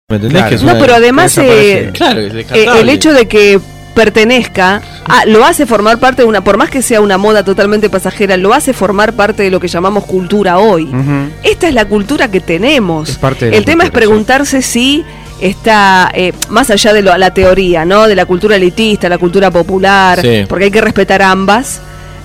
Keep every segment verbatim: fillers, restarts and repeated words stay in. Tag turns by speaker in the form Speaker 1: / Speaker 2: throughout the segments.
Speaker 1: ¿Me entendés?
Speaker 2: Claro.
Speaker 1: Que es
Speaker 3: No,
Speaker 1: una-
Speaker 3: pero además eh,
Speaker 1: claro, es
Speaker 3: eh,
Speaker 1: descartable.
Speaker 3: el hecho de que pertenezca, ah, lo hace formar parte de una, por más que sea una moda totalmente pasajera, lo hace formar parte de lo que llamamos cultura hoy.
Speaker 2: Ujú.
Speaker 3: Esta es la cultura que tenemos.
Speaker 2: Es parte de la
Speaker 3: el tema es
Speaker 2: cultura,
Speaker 3: preguntarse si está, eh, más allá de lo, la teoría, ¿no? De la cultura elitista, la cultura popular,
Speaker 1: Sí.
Speaker 3: porque hay que respetar ambas.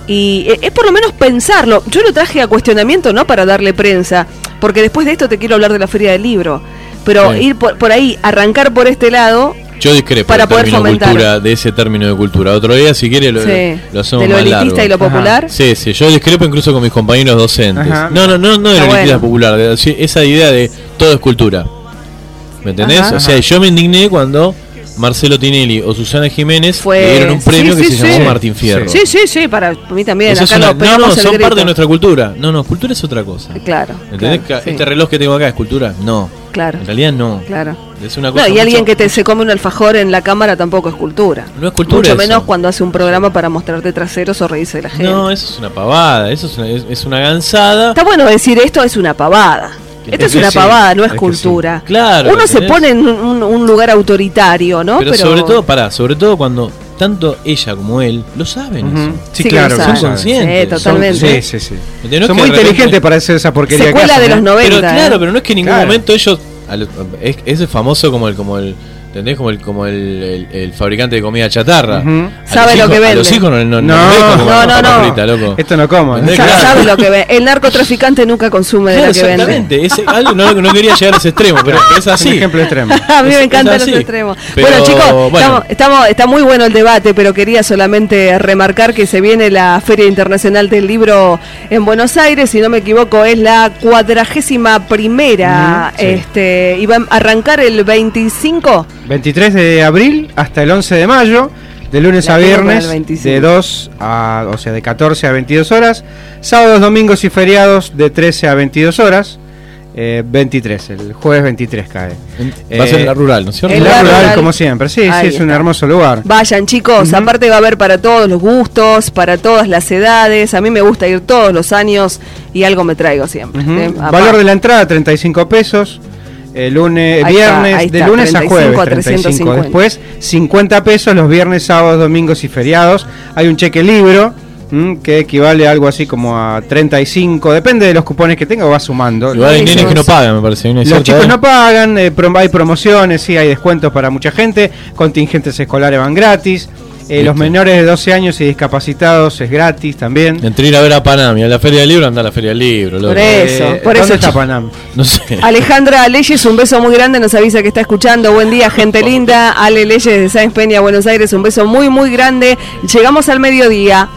Speaker 3: Y eh, es por lo menos pensarlo. Yo lo traje a cuestionamiento, no para darle prensa, porque después de esto te quiero hablar de la Feria del Libro. Pero
Speaker 1: Sí.
Speaker 3: ir por, por ahí, arrancar por este lado.
Speaker 1: Yo discrepo
Speaker 3: para
Speaker 1: del
Speaker 3: poder
Speaker 1: término
Speaker 3: fomentar.
Speaker 1: cultura, de ese término de cultura. Otro día, si quiere, lo,
Speaker 3: Sí.
Speaker 1: lo hacemos
Speaker 3: De lo
Speaker 1: más
Speaker 3: elitista
Speaker 1: largo.
Speaker 3: y lo popular.
Speaker 1: Sí, sí, yo discrepo incluso con mis compañeros docentes.
Speaker 2: Ajá.
Speaker 1: No, no, no, no de
Speaker 3: Está
Speaker 1: la elitista
Speaker 3: bueno.
Speaker 1: popular, de, sí, esa idea de todo es cultura. ¿Me entendés?
Speaker 3: Ajá.
Speaker 1: O sea, yo me indigné cuando Marcelo Tinelli o Susana Jiménez
Speaker 3: Fue-
Speaker 1: le dieron un premio
Speaker 3: sí,
Speaker 1: que
Speaker 3: sí,
Speaker 1: se llamó
Speaker 3: sí.
Speaker 1: Martín Fierro.
Speaker 3: Sí, sí, sí, para mí también.
Speaker 1: Eso es
Speaker 3: Acá
Speaker 1: una-
Speaker 3: lo
Speaker 1: no,
Speaker 3: pegamos
Speaker 1: no,
Speaker 3: el
Speaker 1: son
Speaker 3: grito.
Speaker 1: parte de nuestra cultura. No, no, cultura es otra cosa.
Speaker 3: Claro.
Speaker 1: ¿Entendés?
Speaker 3: claro,
Speaker 1: Que
Speaker 3: sí,
Speaker 1: este reloj que tengo acá es cultura. No,
Speaker 3: claro,
Speaker 1: en realidad no.
Speaker 3: claro.
Speaker 1: Es una cosa
Speaker 3: No, y alguien
Speaker 1: mucho-
Speaker 3: que te se come un alfajor en la cámara tampoco es cultura.
Speaker 1: No es cultura
Speaker 3: Mucho
Speaker 1: eso.
Speaker 3: menos cuando hace un programa para mostrarte traseros o reírse de la gente.
Speaker 1: No, eso es una pavada, eso es una, es, es una gansada.
Speaker 3: Está bueno decir esto es una pavada. Esto
Speaker 2: Es
Speaker 3: es
Speaker 2: que
Speaker 3: una
Speaker 2: sí,
Speaker 3: pavada, no es,
Speaker 2: es que
Speaker 3: cultura.
Speaker 1: sí. Claro,
Speaker 3: Uno se
Speaker 1: ¿entendés?
Speaker 3: pone en un, un- un lugar autoritario, ¿no?
Speaker 1: pero, sobre todo, pará, sobre todo cuando tanto ella como él lo saben
Speaker 2: Ujú.
Speaker 1: eso.
Speaker 2: Sí,
Speaker 3: Sí que
Speaker 2: claro.
Speaker 3: lo
Speaker 2: que
Speaker 3: saben.
Speaker 2: lo
Speaker 1: Son conscientes.
Speaker 3: Sí, totalmente.
Speaker 2: Sí, sí, sí.
Speaker 1: ¿Entendés? No es
Speaker 2: Son
Speaker 1: que
Speaker 2: muy
Speaker 1: de repente-
Speaker 2: inteligentes para hacer esa porquería.
Speaker 3: Secuela
Speaker 2: que hacen,
Speaker 3: de los
Speaker 2: ¿eh?
Speaker 3: noventa.
Speaker 1: Pero claro,
Speaker 3: ¿eh?
Speaker 1: pero no es que en ningún
Speaker 2: Claro.
Speaker 1: momento ellos al- es, ese famoso como el como el ¿entendés? Como el como el, el, el fabricante de comida chatarra.
Speaker 2: Ujú.
Speaker 1: A
Speaker 3: Sabe
Speaker 1: los
Speaker 3: lo que
Speaker 1: hijos- A
Speaker 3: vende.
Speaker 1: los hijos no, no, no,
Speaker 2: No,
Speaker 1: les deja comer
Speaker 3: no, no,
Speaker 1: papa
Speaker 3: no.
Speaker 1: frita, loco.
Speaker 2: Esto no como. ¿eh?
Speaker 1: ¿Entendés?
Speaker 3: Sa-
Speaker 1: Claro.
Speaker 3: Sabe lo que ve. El narcotraficante nunca consume de
Speaker 1: Claro,
Speaker 3: lo que vende.
Speaker 1: exactamente. Ese- algo, no, no quería llegar a ese extremo, pero es
Speaker 2: Es un
Speaker 1: así.
Speaker 2: ejemplo extremo.
Speaker 3: A mí
Speaker 1: Es-
Speaker 3: me
Speaker 1: es
Speaker 3: encantan
Speaker 1: así.
Speaker 3: los extremos.
Speaker 1: Pero,
Speaker 3: bueno, chicos,
Speaker 1: bueno.
Speaker 3: Estamos, estamos- está muy bueno el debate, pero quería solamente remarcar que se viene la Feria Internacional del Libro en Buenos Aires, si no me equivoco, es la cuadragésima primera.
Speaker 2: Ujú, sí.
Speaker 3: este, y va a arrancar el veinticinco.
Speaker 2: veintitrés de abril hasta el once de mayo, de lunes
Speaker 3: La
Speaker 2: a
Speaker 3: tengo para
Speaker 2: viernes,
Speaker 3: el veinticinco.
Speaker 2: de dos a, o sea, de catorce a veintidós horas, sábados, domingos y feriados de trece a veintidós horas, eh, veintitrés, el jueves veintitrés cae.
Speaker 1: Va a ser
Speaker 2: Eh,
Speaker 1: la rural, ¿no es cierto?
Speaker 2: En
Speaker 3: El
Speaker 2: la
Speaker 3: bar
Speaker 2: rural,
Speaker 3: rural.
Speaker 2: como siempre, sí,
Speaker 3: Ahí
Speaker 2: sí, es un
Speaker 3: está.
Speaker 2: hermoso lugar.
Speaker 3: Vayan, chicos,
Speaker 2: Ujú.
Speaker 3: aparte va a haber para todos los gustos, para todas las edades. A mí me gusta ir todos los años y algo me traigo siempre.
Speaker 2: Ujú.
Speaker 3: ¿eh?
Speaker 2: Valor
Speaker 3: Aparte.
Speaker 2: de la entrada, treinta y cinco pesos. El lunes,
Speaker 3: Ahí está,
Speaker 2: viernes,
Speaker 3: ahí
Speaker 2: de
Speaker 3: está,
Speaker 2: lunes a
Speaker 3: treinta y cinco
Speaker 2: jueves,
Speaker 3: a
Speaker 2: treinta y cinco.
Speaker 3: trescientos cincuenta.
Speaker 2: Después, cincuenta pesos los viernes, sábados, domingos y feriados. Hay un cheque libro, mm, que equivale a algo así como a treinta y cinco. Depende de los cupones que tenga, va sumando.
Speaker 1: Igual hay
Speaker 3: Sí,
Speaker 1: nenes
Speaker 3: sí.
Speaker 1: que no pagan, me parece. ¿no es
Speaker 2: Los
Speaker 1: cierto,
Speaker 2: chicos
Speaker 1: eh?
Speaker 2: no pagan, eh, prom- hay promociones, sí, hay descuentos para mucha gente. Contingentes escolares van gratis. Eh, los
Speaker 1: Listo.
Speaker 2: menores de doce años y discapacitados es gratis también.
Speaker 1: Entre ir a ver a Panam y a la Feria del Libro, anda a la Feria del Libro, loco.
Speaker 3: Por eso,
Speaker 2: Eh,
Speaker 3: por
Speaker 2: ¿dónde
Speaker 3: eso,
Speaker 2: está
Speaker 3: chicos.
Speaker 2: Panam?
Speaker 1: No sé.
Speaker 3: Alejandra Leyes, un beso muy grande, nos avisa que está escuchando. Buen día, gente linda. Ale Leyes de Sáenz Peña, Buenos Aires, un beso muy, muy grande. Llegamos al mediodía.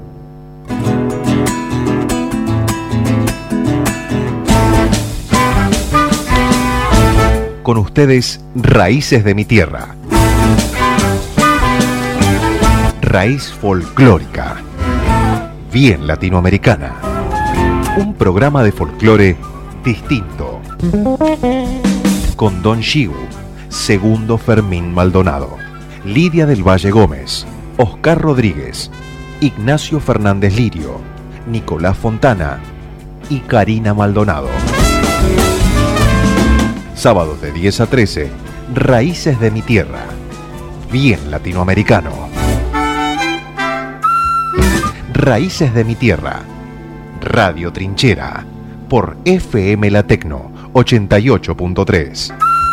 Speaker 4: Con ustedes, Raíces de mi Tierra. Raíz folclórica. Bien latinoamericana. Un programa de folclore distinto. Con Don Shiu, Segundo Fermín Maldonado, Lidia del Valle Gómez, Oscar Rodríguez, Ignacio Fernández Lirio, Nicolás Fontana y Karina Maldonado. Sábados de diez a trece, Raíces de mi Tierra. Bien latinoamericano. Raíces de mi Tierra. Radio Trinchera. Por F M La Tecno ochenta y ocho punto tres.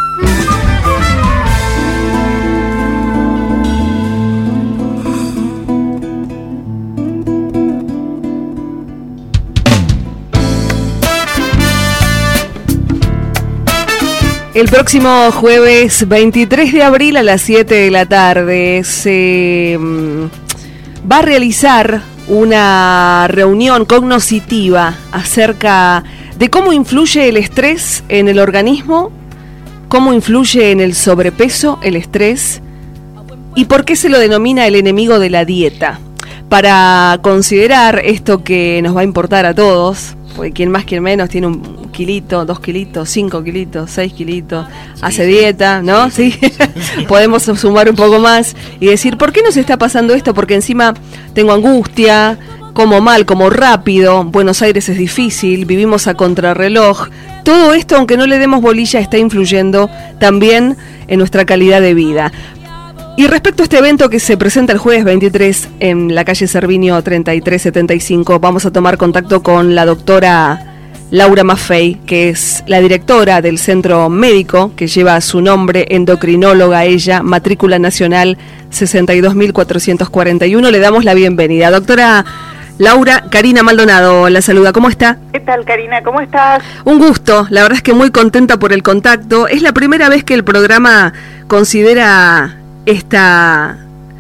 Speaker 3: El próximo jueves veintitrés de abril a las siete de la tarde se mm, va a realizar una reunión cognoscitiva acerca de cómo influye el estrés en el organismo, cómo influye en el sobrepeso el estrés y por qué se lo denomina el enemigo de la dieta. Para considerar esto que nos va a importar a todos, porque quien más, quien menos tiene un kilito, dos kilitos, cinco kilitos, seis kilitos,
Speaker 1: Sí,
Speaker 3: hace
Speaker 1: sí.
Speaker 3: dieta, ¿no? Sí,
Speaker 1: Sí.
Speaker 3: Podemos sumar un poco más y decir, ¿por qué nos está pasando esto? Porque encima tengo angustia, como mal, como rápido, Buenos Aires es difícil, vivimos a contrarreloj. Todo esto, aunque no le demos bolilla, está influyendo también en nuestra calidad de vida. Y respecto a este evento que se presenta el jueves veintitrés en la calle Cervinio treinta y tres setenta y cinco, vamos a tomar contacto con la doctora Laura Maffei, que es la directora del centro médico que lleva su nombre, endocrinóloga ella, matrícula nacional sesenta y dos mil cuatrocientos cuarenta y uno. Le damos la bienvenida. Doctora Laura, Karina Maldonado la saluda. ¿Cómo está?
Speaker 5: ¿Qué tal, Karina? ¿Cómo estás?
Speaker 3: Un gusto, la verdad es que muy contenta por el contacto. Es la primera vez que el programa considera esta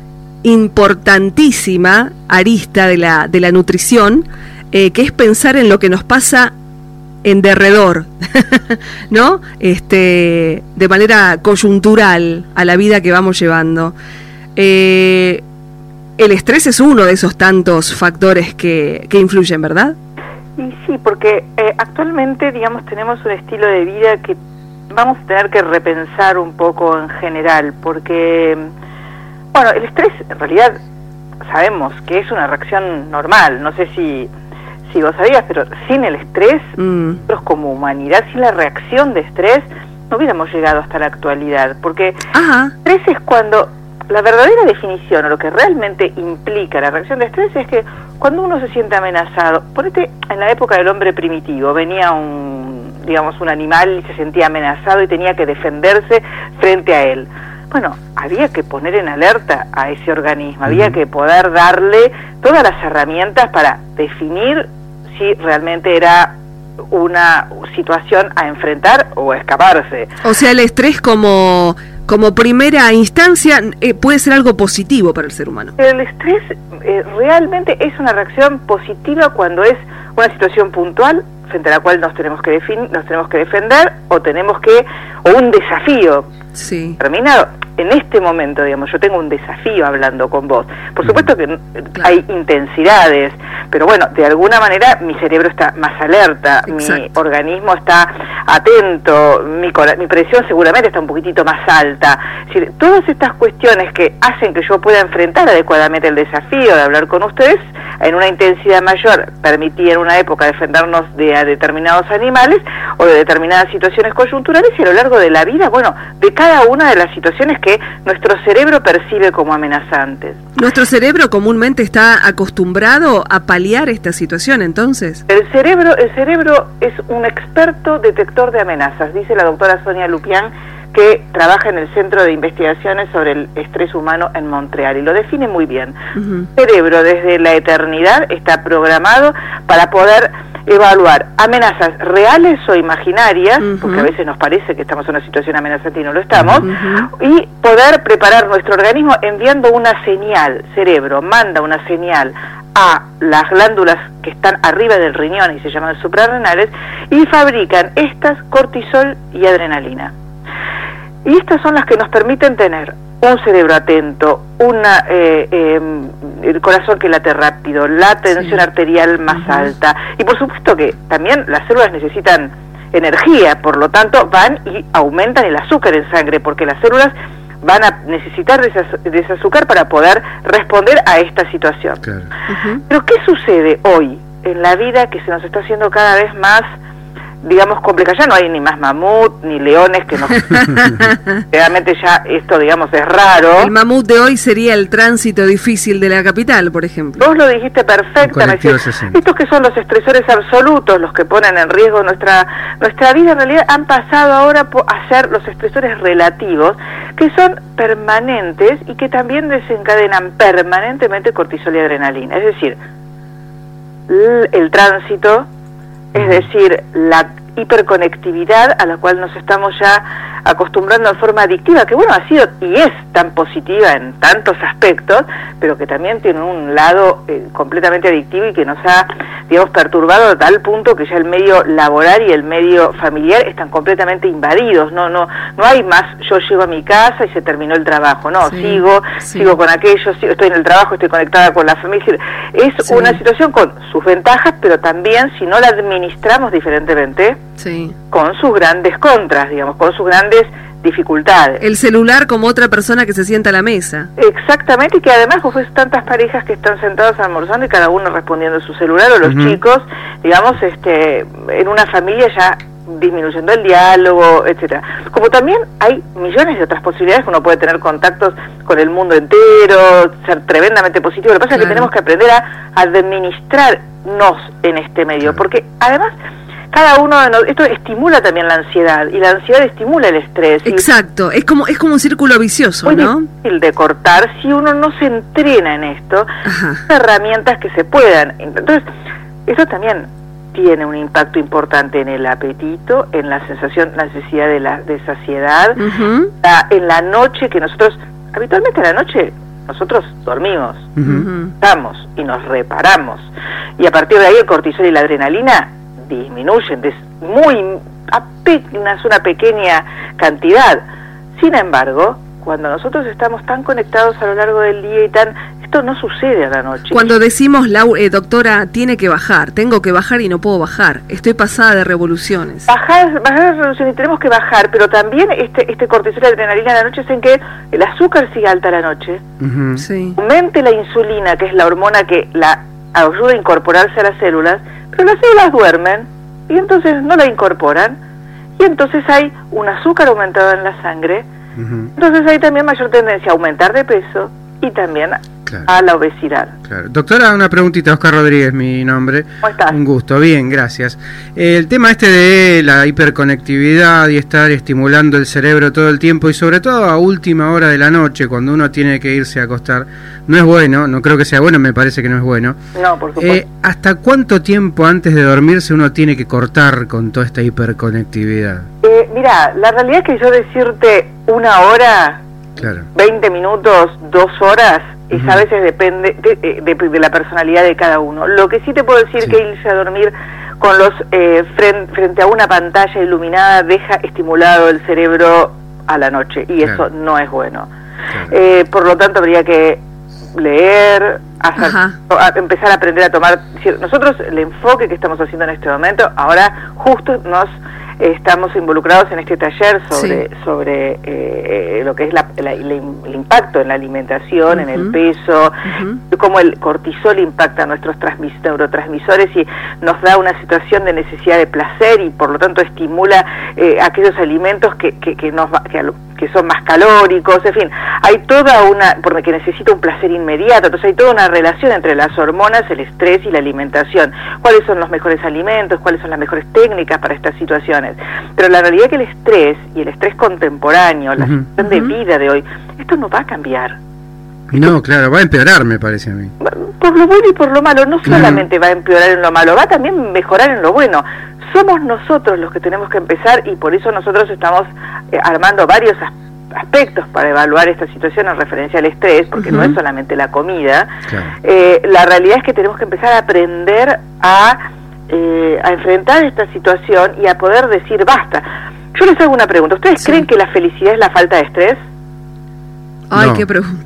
Speaker 3: importantísima arista de la, de la nutrición, eh, que es pensar en lo que nos pasa en derredor, ¿no? Este, de manera coyuntural a la vida que vamos llevando. Eh, el estrés es uno de esos tantos factores que, que influyen, ¿verdad?
Speaker 5: Y sí, porque eh, actualmente, digamos, tenemos un estilo de vida que vamos a tener que repensar un poco en general, porque, bueno, el estrés en realidad sabemos que es una reacción normal. No sé si si vos sabías, pero sin el estrés, mm. nosotros como humanidad, sin la reacción de estrés, no hubiéramos llegado hasta la actualidad, porque Ajá. estrés es cuando, la verdadera definición, o lo que realmente implica la reacción de estrés, es que cuando uno se siente amenazado, ponete en la época del hombre primitivo, venía un, digamos, un animal y se sentía amenazado y tenía que defenderse frente a él. Bueno, había que poner en alerta a ese organismo, uh-huh. había que poder darle todas las herramientas para definir si realmente era una situación a enfrentar o a escaparse.
Speaker 3: O sea, el estrés como, como primera instancia eh, puede ser algo positivo para el ser humano.
Speaker 5: El estrés eh, realmente es una reacción positiva cuando es una situación puntual frente a la cual nos tenemos que defin- nos tenemos que defender o tenemos que o un desafío
Speaker 3: sí.
Speaker 5: terminado. En este momento, digamos, yo tengo un desafío hablando con vos. Por supuesto que claro. hay intensidades, pero bueno, de alguna manera mi cerebro está más alerta, Exacto. mi organismo está atento, mi, mi presión seguramente está un poquitito más alta. Es decir, todas estas cuestiones que hacen que yo pueda enfrentar adecuadamente el desafío de hablar con ustedes en una intensidad mayor, permití en una época defendernos de a determinados animales o de determinadas situaciones coyunturales, y a lo largo de la vida, bueno, de cada una de las situaciones que nuestro cerebro percibe como amenazantes.
Speaker 3: ¿Nuestro cerebro comúnmente está acostumbrado a paliar esta situación, entonces?
Speaker 5: El cerebro, el cerebro es un experto detector de amenazas, dice la doctora Sonia Lupián, que trabaja en el Centro de Investigaciones sobre el Estrés Humano en Montreal, y lo define muy bien. Uh-huh. El cerebro desde la eternidad está programado para poder evaluar amenazas reales o imaginarias, uh-huh. porque a veces nos parece que estamos en una situación amenazante y no lo estamos, uh-huh. y poder preparar nuestro organismo enviando una señal. Cerebro manda una señal a las glándulas que están arriba del riñón y se llaman suprarrenales, y fabrican estas cortisol y adrenalina. Y estas son las que nos permiten tener un cerebro atento, una eh, eh, el corazón que late rápido, la tensión sí. arterial más uh-huh. alta, y por supuesto que también las células necesitan energía, por lo tanto van y aumentan el azúcar en sangre, porque las células van a necesitar de ese, de ese azúcar para poder responder a esta situación. Claro. Uh-huh. Pero ¿qué sucede hoy en la vida que se nos está haciendo cada vez más, digamos, complicada? Ya no hay ni más mamut, ni leones que nos... Realmente ya esto, digamos, es raro.
Speaker 3: El mamut de hoy sería el tránsito difícil de la capital, por ejemplo.
Speaker 5: Vos lo dijiste perfectamente. Estos que son los estresores absolutos, los que ponen en riesgo nuestra nuestra vida, en realidad han pasado ahora a ser los estresores relativos, que son permanentes y que también desencadenan permanentemente cortisol y adrenalina. Es decir, el, el tránsito, es decir, la hiperconectividad a la cual nos estamos ya acostumbrando de forma adictiva, que bueno, ha sido y es tan positiva en tantos aspectos, pero que también tiene un lado eh, completamente adictivo y que nos ha, digamos, perturbado a tal punto que ya el medio laboral y el medio familiar están completamente invadidos. No, no, no hay más yo llego a mi casa y se terminó el trabajo. No, sí, sigo, sí. sigo con aquello, sigo, estoy en el trabajo, estoy conectada con la familia. Es sí. una situación con sus ventajas, pero también si no la administramos diferentemente, sí. con sus grandes contras, digamos, con sus grandes grandes dificultades.
Speaker 3: El celular como otra persona que se sienta a la mesa.
Speaker 5: Exactamente, y que además vos ves tantas parejas que están sentadas almorzando y cada uno respondiendo a su celular, o los uh-huh. chicos, digamos, este, en una familia ya disminuyendo el diálogo, etcétera. Como también hay millones de otras posibilidades que uno puede tener contactos con el mundo entero, ser tremendamente positivo. Lo que pasa claro. es que tenemos que aprender a administrarnos en este medio, claro. porque además cada uno de nosotros, esto estimula también la ansiedad, y la ansiedad estimula el estrés.
Speaker 3: Exacto, es como es como un círculo vicioso,
Speaker 5: muy
Speaker 3: ¿no?
Speaker 5: difícil de cortar si uno no se entrena en esto, herramientas que se puedan. Entonces, eso también tiene un impacto importante en el apetito, en la sensación, la necesidad de, la, de saciedad, uh-huh. la, en la noche, que nosotros, habitualmente a la noche, nosotros dormimos, uh-huh. estamos y nos reparamos, y a partir de ahí el cortisol y la adrenalina disminuyen, de muy apenas una pequeña cantidad. Sin embargo, cuando nosotros estamos tan conectados a lo largo del día y tan... Esto no sucede a la noche.
Speaker 3: Cuando decimos, Lau, eh, doctora, tiene que bajar, tengo que bajar y no puedo bajar, estoy pasada de revoluciones.
Speaker 5: Bajar, bajar de revoluciones, y tenemos que bajar, pero también este este cortisol y adrenalina a la noche hacen que el azúcar siga alta a la noche,
Speaker 3: uh-huh. sí.
Speaker 5: aumente la insulina, que es la hormona que la ayuda a incorporarse a las células, pero las células duermen y entonces no la incorporan, y entonces hay un azúcar aumentado en la sangre, uh-huh. entonces hay también mayor tendencia a aumentar de peso y también claro. a la obesidad.
Speaker 2: Claro. Doctora, una preguntita, Oscar Rodríguez, mi nombre.
Speaker 5: ¿Cómo estás?
Speaker 2: Un gusto, bien, gracias. Eh, el tema este de la hiperconectividad y estar estimulando el cerebro todo el tiempo, y sobre todo a última hora de la noche, cuando uno tiene que irse a acostar, no es bueno, no creo que sea bueno, me parece que no es bueno.
Speaker 5: No, por supuesto.
Speaker 2: Eh, ¿Hasta cuánto tiempo antes de dormirse uno tiene que cortar con toda esta hiperconectividad?
Speaker 5: Eh, mira, la realidad es que yo decirte una hora... Claro. veinte minutos, dos horas, uh-huh. y a veces depende de, de, de la personalidad de cada uno. Lo que sí te puedo decir sí. que irse a dormir con los eh, frente, frente a una pantalla iluminada deja estimulado el cerebro a la noche, y claro. eso no es bueno. Claro. Eh, por lo tanto, habría que leer, hacer, a, empezar a aprender a tomar... Nosotros, el enfoque que estamos haciendo en este momento, ahora justo nos... estamos involucrados en este taller sobre sí. sobre eh, lo que es la, la, la, el impacto en la alimentación, uh-huh. en el peso, uh-huh. cómo el cortisol impacta a nuestros transmis, neurotransmisores y nos da una situación de necesidad de placer, y por lo tanto estimula eh, aquellos alimentos que que, que, nos, que, que son más calóricos, en fin, hay toda una, porque necesita un placer inmediato, entonces hay toda una relación entre las hormonas, el estrés y la alimentación. ¿Cuáles son los mejores alimentos? ¿Cuáles son las mejores técnicas para estas situaciones? Pero la realidad es que el estrés, y el estrés contemporáneo, la uh-huh. situación de vida de hoy, esto no va a cambiar.
Speaker 2: No, claro, va a empeorar, me parece a mí.
Speaker 5: Por lo bueno y por lo malo, no solamente uh-huh. va a empeorar en lo malo, va a también mejorar en lo bueno. Somos nosotros los que tenemos que empezar, y por eso nosotros estamos eh, armando varios aspectos para evaluar esta situación en referencia al estrés, porque uh-huh. no es solamente la comida. Claro. Eh, la realidad es que tenemos que empezar a aprender a... Eh, a enfrentar esta situación y a poder decir basta. Yo les hago una pregunta. ¿Ustedes sí. creen que la felicidad es la falta de estrés?
Speaker 3: Ay,
Speaker 2: no.
Speaker 3: qué pregunta.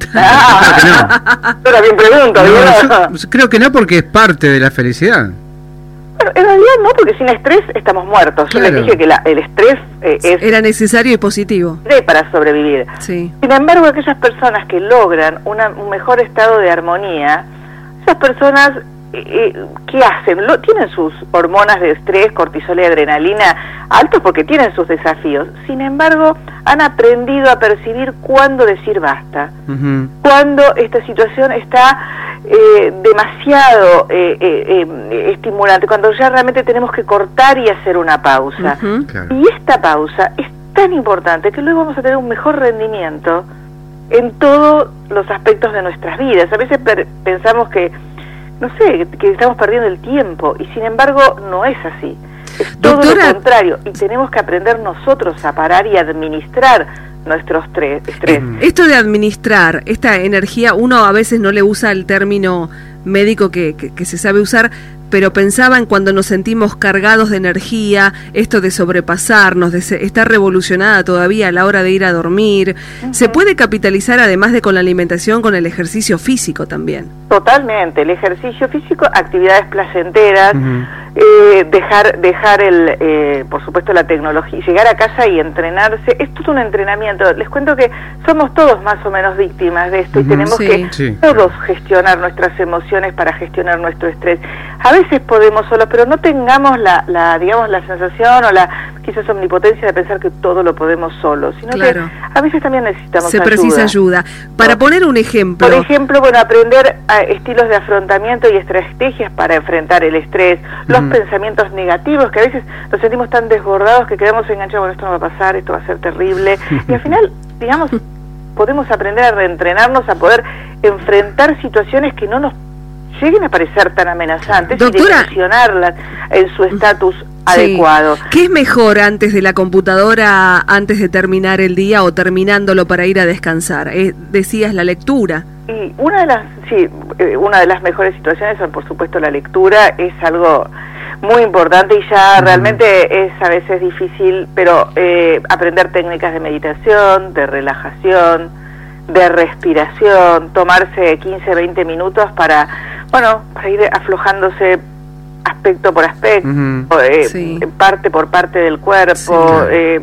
Speaker 5: Ah, yo también pregunto.
Speaker 2: No, yo creo que no, porque es parte de la felicidad.
Speaker 5: Bueno, en realidad no, porque sin estrés estamos muertos. Yo claro. les dije que la, el estrés eh, es...
Speaker 3: era necesario y positivo.
Speaker 5: Para sobrevivir.
Speaker 3: Sí.
Speaker 5: Sin embargo, aquellas personas que logran una, un mejor estado de armonía, esas personas... Eh, ¿qué hacen? Lo, tienen sus hormonas de estrés, cortisol y adrenalina altos porque tienen sus desafíos. Sin embargo, han aprendido a percibir cuándo decir basta, uh-huh. cuándo esta situación está eh, demasiado eh, eh, eh, estimulante, cuando ya realmente tenemos que cortar y hacer una pausa.
Speaker 3: Uh-huh. Claro.
Speaker 5: Y esta pausa es tan importante que luego vamos a tener un mejor rendimiento en todos los aspectos de nuestras vidas. A veces per- pensamos que no sé, que estamos perdiendo el tiempo, y sin embargo no es así. Es todo Doctora, lo contrario, y tenemos que aprender nosotros a parar y administrar nuestro estrés. estrés.
Speaker 3: Esto de administrar esta energía, uno a veces no le usa el término médico que, que, que se sabe usar, pero pensaba en cuando nos sentimos cargados de energía, esto de sobrepasarnos, de se, estar revolucionada todavía a la hora de ir a dormir. Uh-huh. Se puede capitalizar, además de con la alimentación, con el ejercicio físico también.
Speaker 5: Totalmente, el ejercicio físico, actividades placenteras, uh-huh. Eh, dejar dejar el eh, por supuesto la tecnología, llegar a casa y entrenarse, es todo un entrenamiento. Les cuento que somos todos más o menos víctimas de esto, uh-huh, y tenemos sí, que sí, todos claro. gestionar nuestras emociones para gestionar nuestro estrés. A veces podemos solos, pero no tengamos la, la digamos la sensación o la quizás omnipotencia de pensar que todo lo podemos solos, sino claro. que a veces también necesitamos
Speaker 3: se
Speaker 5: ayuda. Se
Speaker 3: precisa ayuda. Para ¿no? poner un ejemplo.
Speaker 5: Por ejemplo, bueno, aprender a estilos de afrontamiento y estrategias para enfrentar el estrés, uh-huh. los pensamientos negativos, que a veces nos sentimos tan desbordados que quedamos enganchados, bueno, esto no va a pasar, esto va a ser terrible, y al final, digamos, podemos aprender a reentrenarnos a poder enfrentar situaciones que no nos lleguen a parecer tan amenazantes, Doctora, y dimensionarlas en su estatus sí. adecuado.
Speaker 3: ¿Qué es mejor antes de la computadora, antes de terminar el día o terminándolo para ir a descansar? Eh, decías la lectura.
Speaker 5: Y una de las, sí, eh, una de las mejores situaciones son, por supuesto, la lectura. Es algo muy importante y ya mm. realmente es a veces difícil, pero eh, aprender técnicas de meditación, de relajación, de respiración, tomarse quince, veinte minutos para, bueno, para ir aflojándose aspecto por aspecto, uh-huh. eh, sí. parte por parte del cuerpo. Sí, claro. eh,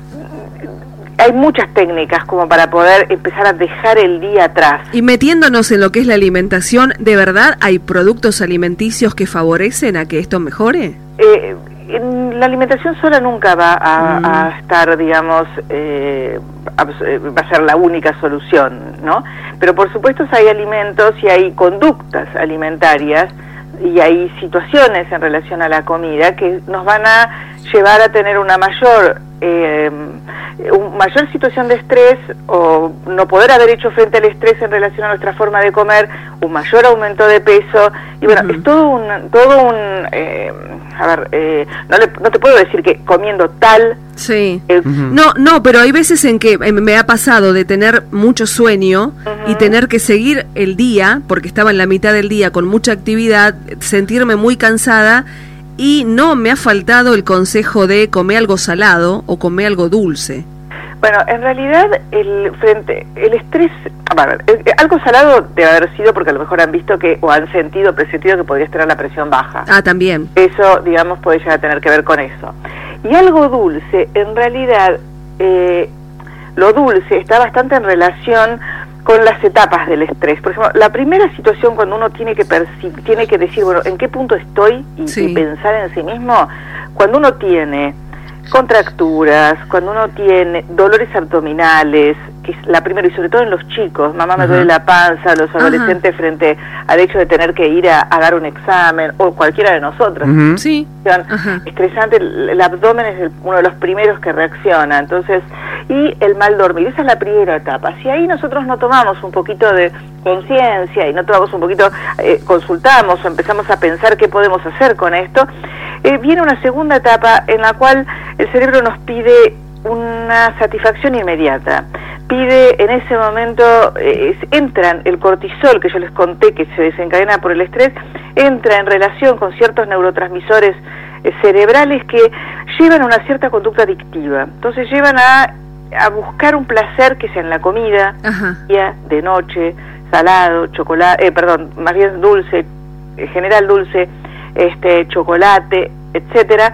Speaker 5: hay muchas técnicas como para poder empezar a dejar el día atrás.
Speaker 3: Y metiéndonos en lo que es la alimentación, ¿de verdad hay productos alimenticios que favorecen a que esto mejore?
Speaker 5: Eh, en la alimentación sola nunca va a, mm. a estar, digamos, eh, a, va a ser la única solución, ¿no? Pero por supuesto hay alimentos y hay conductas alimentarias y hay situaciones en relación a la comida que nos van a llevar a tener una mayor eh, una mayor situación de estrés, o no poder haber hecho frente al estrés en relación a nuestra forma de comer, un mayor aumento de peso, y bueno, uh-huh. es todo un, todo un eh, a ver, eh, no, le, no te puedo decir que comiendo tal...
Speaker 3: Sí, eh, uh-huh. no, no, pero hay veces en que me ha pasado de tener mucho sueño uh-huh. y tener que seguir el día, porque estaba en la mitad del día con mucha actividad, sentirme muy cansada, y no me ha faltado el consejo de comer algo salado o comer algo dulce.
Speaker 5: Bueno, en realidad el frente el estrés, a ver, el, algo salado debe haber sido porque a lo mejor han visto que o han sentido, presentido que podrías tener la presión baja.
Speaker 3: Ah, también.
Speaker 5: Eso, digamos, puede llegar a tener que ver con eso. Y algo dulce, en realidad, eh, lo dulce está bastante en relación con las etapas del estrés. Por ejemplo, la primera situación cuando uno tiene que perci- tiene que decir, bueno, ¿en qué punto estoy? Y, sí. y pensar en sí mismo, cuando uno tiene contracturas, cuando uno tiene dolores abdominales, que es la primera, y sobre todo en los chicos, mamá me duele la panza, los adolescentes, ajá, frente al hecho de tener que ir a, a dar un examen, o cualquiera de nosotros.
Speaker 3: Uh-huh. Sí.
Speaker 5: Estresante, el, el abdomen es el, uno de los primeros que reacciona, entonces, y el mal dormir, esa es la primera etapa. Si ahí nosotros no tomamos un poquito de conciencia y no tomamos un poquito, eh, consultamos o empezamos a pensar qué podemos hacer con esto, eh, viene una segunda etapa en la cual el cerebro nos pide una satisfacción inmediata. Pide en ese momento, eh, entran el cortisol que yo les conté que se desencadena por el estrés, entra en relación con ciertos neurotransmisores eh, cerebrales que llevan a una cierta conducta adictiva. Entonces llevan a, a buscar un placer que sea en la comida, día, de noche, salado, chocolate, eh, perdón, más bien dulce, en general dulce, este, chocolate, etcétera.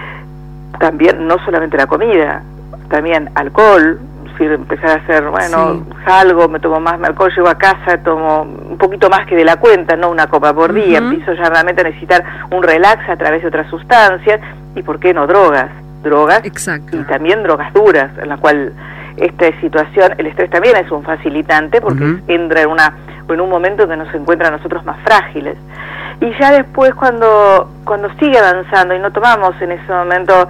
Speaker 5: También no solamente la comida, también alcohol. Empezar a hacer, bueno, sí. salgo, me tomo más alcohol, llego a casa, tomo un poquito más que de la cuenta, no una copa por día, uh-huh. empiezo ya realmente a necesitar un relax a través de otras sustancias, y por qué no drogas, drogas,
Speaker 3: exacto,
Speaker 5: y también drogas duras, en la cual esta situación, el estrés también es un facilitante, porque uh-huh. entra en, una, en un momento que nos encuentra a nosotros más frágiles, y ya después cuando, cuando sigue avanzando y no tomamos en ese momento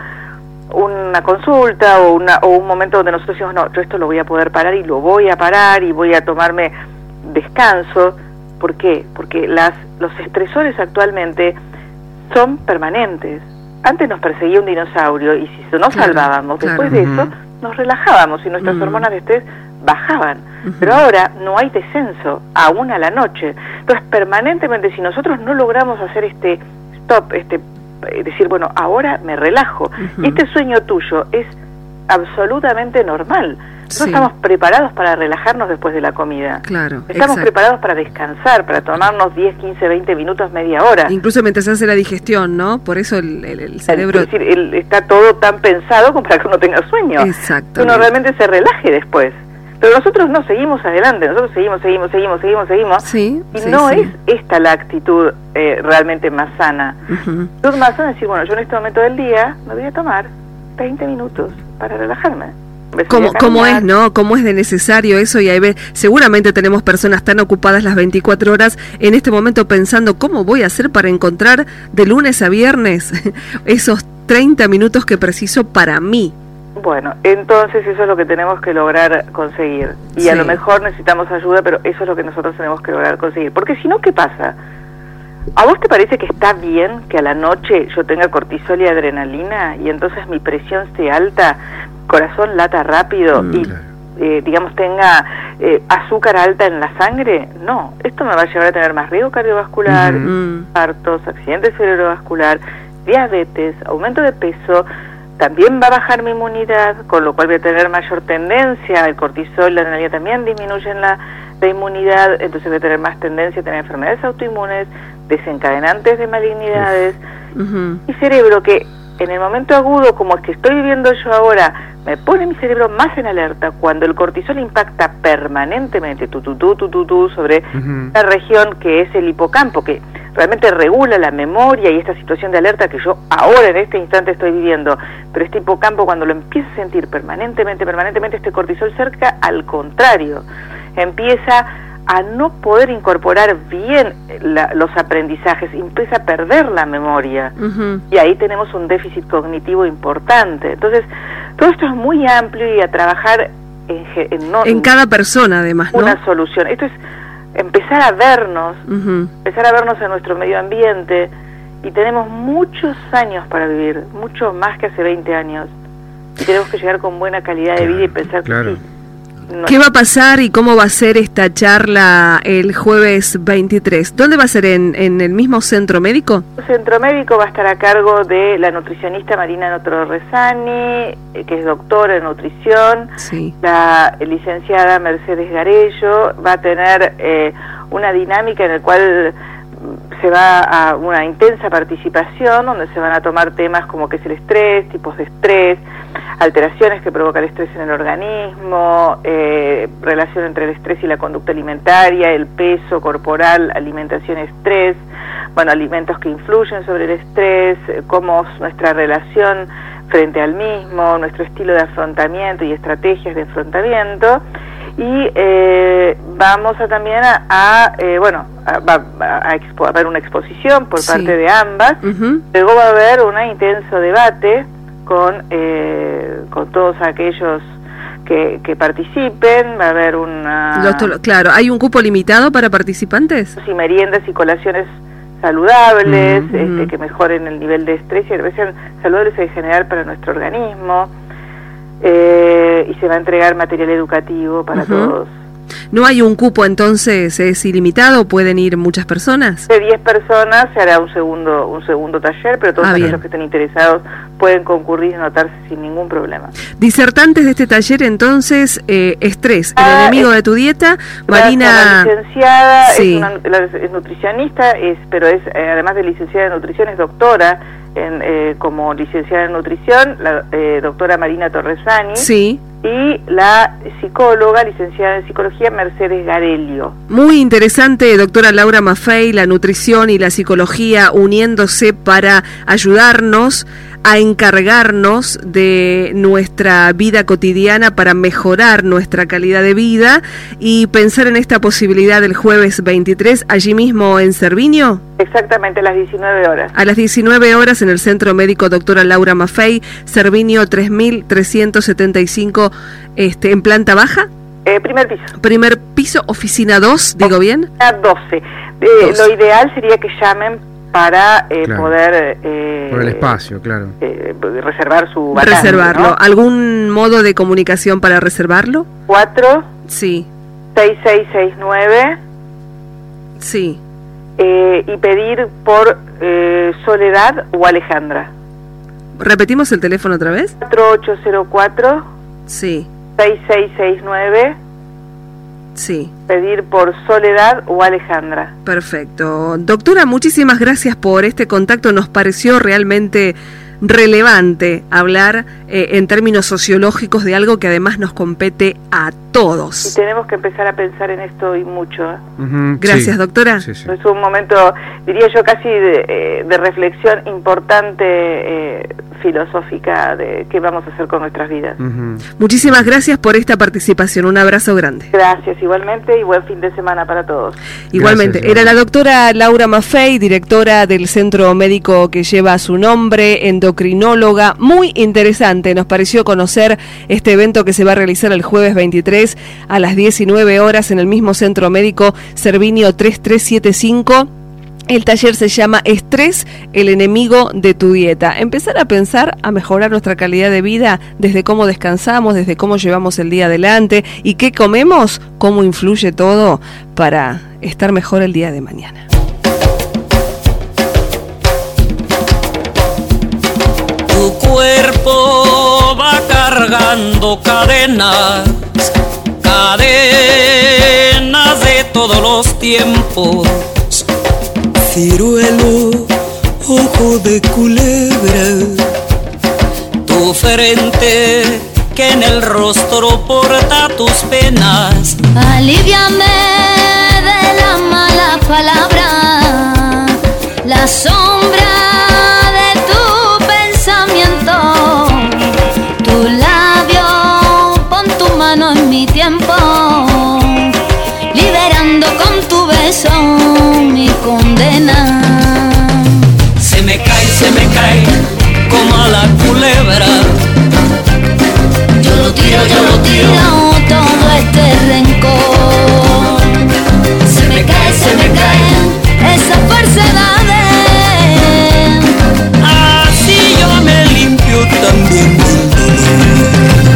Speaker 5: una consulta o, una, o un momento donde nosotros decimos, no, yo esto lo voy a poder parar y lo voy a parar y voy a tomarme descanso. ¿Por qué? Porque las, los estresores actualmente son permanentes. Antes nos perseguía un dinosaurio y si nos claro, salvábamos, claro. después de uh-huh. eso nos relajábamos y nuestras uh-huh. hormonas de estrés bajaban. Uh-huh. Pero ahora no hay descenso, aún a la noche. Entonces permanentemente, si nosotros no logramos hacer este stop, este decir, bueno, ahora me relajo, uh-huh. y este sueño tuyo es absolutamente normal, Nosotros
Speaker 3: Sí.
Speaker 5: estamos preparados para relajarnos después de la comida.
Speaker 3: Claro,
Speaker 5: Estamos
Speaker 3: exacto.
Speaker 5: preparados para descansar, para tomarnos diez, quince, veinte minutos, media hora.
Speaker 3: Incluso mientras se hace la digestión, ¿no? Por eso el, el- el cerebro...
Speaker 5: Es decir, el- está todo tan pensado como para que uno tenga sueño.
Speaker 3: Exactamente.
Speaker 5: Que uno realmente se relaje después. Pero nosotros no, seguimos adelante, nosotros seguimos, seguimos, seguimos, seguimos, seguimos.
Speaker 3: Sí,
Speaker 5: Y
Speaker 3: sí,
Speaker 5: no
Speaker 3: sí.
Speaker 5: es esta la actitud eh, realmente más sana.
Speaker 3: Ujú.
Speaker 5: La actitud más sana es decir, bueno, yo en este momento del día me voy a tomar veinte minutos para relajarme. Me
Speaker 3: Como,
Speaker 5: voy a
Speaker 3: como
Speaker 5: caminar.
Speaker 3: es, ¿no? Cómo es de necesario eso, y hay ve- seguramente tenemos personas tan ocupadas las veinticuatro horas en este momento pensando cómo voy a hacer para encontrar de lunes a viernes esos treinta minutos que preciso para mí.
Speaker 5: Bueno, entonces eso es lo que tenemos que lograr conseguir. Y
Speaker 3: Sí.
Speaker 5: a lo mejor necesitamos ayuda, pero eso es lo que nosotros tenemos que lograr conseguir. Porque si no, ¿qué pasa? ¿A vos te parece que está bien que a la noche yo tenga cortisol y adrenalina y entonces mi presión esté alta, corazón lata rápido
Speaker 2: Mm,
Speaker 5: y,
Speaker 2: claro.
Speaker 5: eh, digamos, tenga eh, azúcar alta en la sangre? No, esto me va a llevar a tener más riesgo cardiovascular,
Speaker 2: Ujú.
Speaker 3: Mm.
Speaker 5: infartos, accidentes cerebrovascular, diabetes, aumento de peso. También va a bajar mi inmunidad, con lo cual voy a tener mayor tendencia, el cortisol y la adrenalina también disminuyen la, la inmunidad, entonces voy a tener más tendencia a tener enfermedades autoinmunes, desencadenantes de malignidades.
Speaker 3: Ujú.
Speaker 5: Mi cerebro, que en el momento agudo, como es que estoy viviendo yo ahora, me pone mi cerebro más en alerta cuando el cortisol impacta permanentemente tu, tu, tu, tu, tu, tu, sobre
Speaker 2: Ujú.
Speaker 5: una región que es el hipocampo, que realmente regula la memoria y esta situación de alerta que yo ahora en este instante estoy viviendo. Pero este hipocampo, cuando lo empiezo a sentir permanentemente, permanentemente, este cortisol cerca, al contrario, empieza a no poder incorporar bien la- los aprendizajes, empieza a perder la memoria.
Speaker 3: Ujú.
Speaker 5: Y ahí tenemos un déficit cognitivo importante. Entonces, todo esto es muy amplio y a trabajar en, ge- en no
Speaker 3: En cada persona, además, ¿no?
Speaker 5: una solución. Esto es empezar a vernos,
Speaker 3: Ujú.
Speaker 5: empezar a vernos en nuestro medio ambiente, y tenemos muchos años para vivir, mucho más que hace veinte años. Y tenemos que llegar con buena calidad de vida y pensar
Speaker 2: claro.
Speaker 5: que sí. No-
Speaker 3: ¿Qué va a pasar y cómo va a ser esta charla el jueves veintitrés? ¿Dónde va a ser? ¿En, en el mismo centro médico?
Speaker 5: El centro médico va a estar a cargo de la nutricionista Marina Torresani, eh, que es doctora en nutrición.
Speaker 3: Sí.
Speaker 5: La licenciada Mercedes Garello va a tener eh, una dinámica en la cual mm, se va a una intensa participación, donde se van a tomar temas como qué es el estrés, tipos de estrés, alteraciones que provoca el estrés en el organismo, eh, relación entre el estrés y la conducta alimentaria, el peso corporal, alimentación, estrés, bueno, alimentos que influyen sobre el estrés, eh, cómo es nuestra relación frente al mismo, nuestro estilo de afrontamiento y estrategias de afrontamiento. Y eh, vamos a también a, a, eh, bueno, a, va- a, a expo- a haber una exposición por
Speaker 3: Sí.
Speaker 5: parte de ambas.
Speaker 3: Ujú.
Speaker 5: Luego va a haber un intenso debate con, eh, con todos aquellos que, que participen. Va a haber una
Speaker 3: Los to- claro, ¿hay un cupo limitado para participantes?
Speaker 5: y meriendas y colaciones saludables,
Speaker 2: Ujú.
Speaker 5: este, que mejoren el nivel de estrés y que sean saludables en general para nuestro organismo. Eh, y se va a entregar material educativo para
Speaker 3: Ujú.
Speaker 5: todos.
Speaker 3: ¿No hay un cupo entonces? ¿Es ilimitado? ¿Pueden ir muchas personas?
Speaker 5: De diez personas se hará un segundo un segundo taller, pero todos
Speaker 3: Ah,
Speaker 5: aquellos
Speaker 3: bien.
Speaker 5: que estén interesados pueden concurrir y anotarse sin ningún problema.
Speaker 3: Disertantes de este taller entonces, eh, estrés, el
Speaker 5: Ah,
Speaker 3: enemigo
Speaker 5: es-
Speaker 3: de tu dieta,
Speaker 5: La
Speaker 3: Marina...
Speaker 5: licenciada
Speaker 3: Sí.
Speaker 5: es, una, la- es nutricionista, es, pero es eh, además de licenciada en nutrición, es doctora en, eh, como licenciada en nutrición, la eh, doctora Marina Torresani,
Speaker 3: Sí,
Speaker 5: y la psicóloga, licenciada en psicología, Mercedes Garelio.
Speaker 3: muy interesante, doctora Laura Maffei, la nutrición y la psicología uniéndose para ayudarnos a encargarnos de nuestra vida cotidiana para mejorar nuestra calidad de vida y pensar en esta posibilidad del jueves veintitrés allí mismo en Cerviño.
Speaker 5: Exactamente, a las diecinueve horas.
Speaker 3: A las diecinueve horas en el Centro Médico Doctora Laura Maffei, Cerviño tres mil trescientos setenta y cinco, este, en planta baja,
Speaker 5: Eh, primer piso.
Speaker 3: primer piso, oficina dos, ¿digo bien?
Speaker 5: A doce. Eh,
Speaker 3: doce.
Speaker 5: Lo ideal sería que llamen para eh,
Speaker 2: Claro.
Speaker 5: poder eh,
Speaker 2: Por el espacio, claro.
Speaker 5: eh, reservar su vacante,
Speaker 3: Reservarlo.
Speaker 5: ¿no?
Speaker 3: ¿Algún modo de comunicación para reservarlo?
Speaker 5: cuatro
Speaker 3: Sí,
Speaker 5: seis seis seis nueve
Speaker 3: sí.
Speaker 5: eh, y pedir por eh, Soledad o Alejandra.
Speaker 3: ¿Repetimos el teléfono otra vez?
Speaker 5: cuatro ocho cero cuatro
Speaker 3: Sí,
Speaker 5: seis seis seis nueve.
Speaker 3: Sí.
Speaker 5: Pedir por Soledad o Alejandra.
Speaker 3: Perfecto. Doctora, muchísimas gracias por este contacto. Nos pareció realmente relevante hablar eh, en términos sociológicos de algo que además nos compete a todos.
Speaker 5: Y tenemos que empezar a pensar en esto y mucho. ¿eh?
Speaker 3: Uh-huh, Gracias, sí, doctora.
Speaker 2: Sí, sí.
Speaker 5: Es un momento, diría yo, casi de, de reflexión importante, eh, filosófica, de qué vamos a hacer con nuestras vidas.
Speaker 3: Uh-huh. Muchísimas gracias por esta participación. Un abrazo grande.
Speaker 5: Gracias, igualmente, y buen fin de semana para todos.
Speaker 3: Igualmente. Gracias, Era la doctora Laura Maffei, directora del centro médico que lleva su nombre, endocrinóloga. Muy interesante, nos pareció conocer este evento que se va a realizar el jueves veintitrés a las diecinueve horas en el mismo centro médico Servinio tres tres siete cinco. El taller se llama Estrés, el enemigo de tu dieta. Empezar a pensar a mejorar nuestra calidad de vida desde cómo descansamos, desde cómo llevamos el día adelante y qué comemos, cómo influye todo para estar mejor el día de mañana.
Speaker 6: Tu cuerpo va cargando cadenas, cadenas de todos los tiempos. Ciruelo, ojo de culebra, tu frente que en el rostro porta tus penas.
Speaker 7: Aliviame de la mala palabra, la sombra de tu pensamiento, tu labio, pon tu mano en mi tiempo, liberando con tu beso mi condena.
Speaker 6: Se me cae, se me cae como a la culebra.
Speaker 7: Yo lo tiro, yo lo tiro, todo este rencor. Se me cae, se me caen esas falsedades.
Speaker 6: Así yo me limpio también del dolor.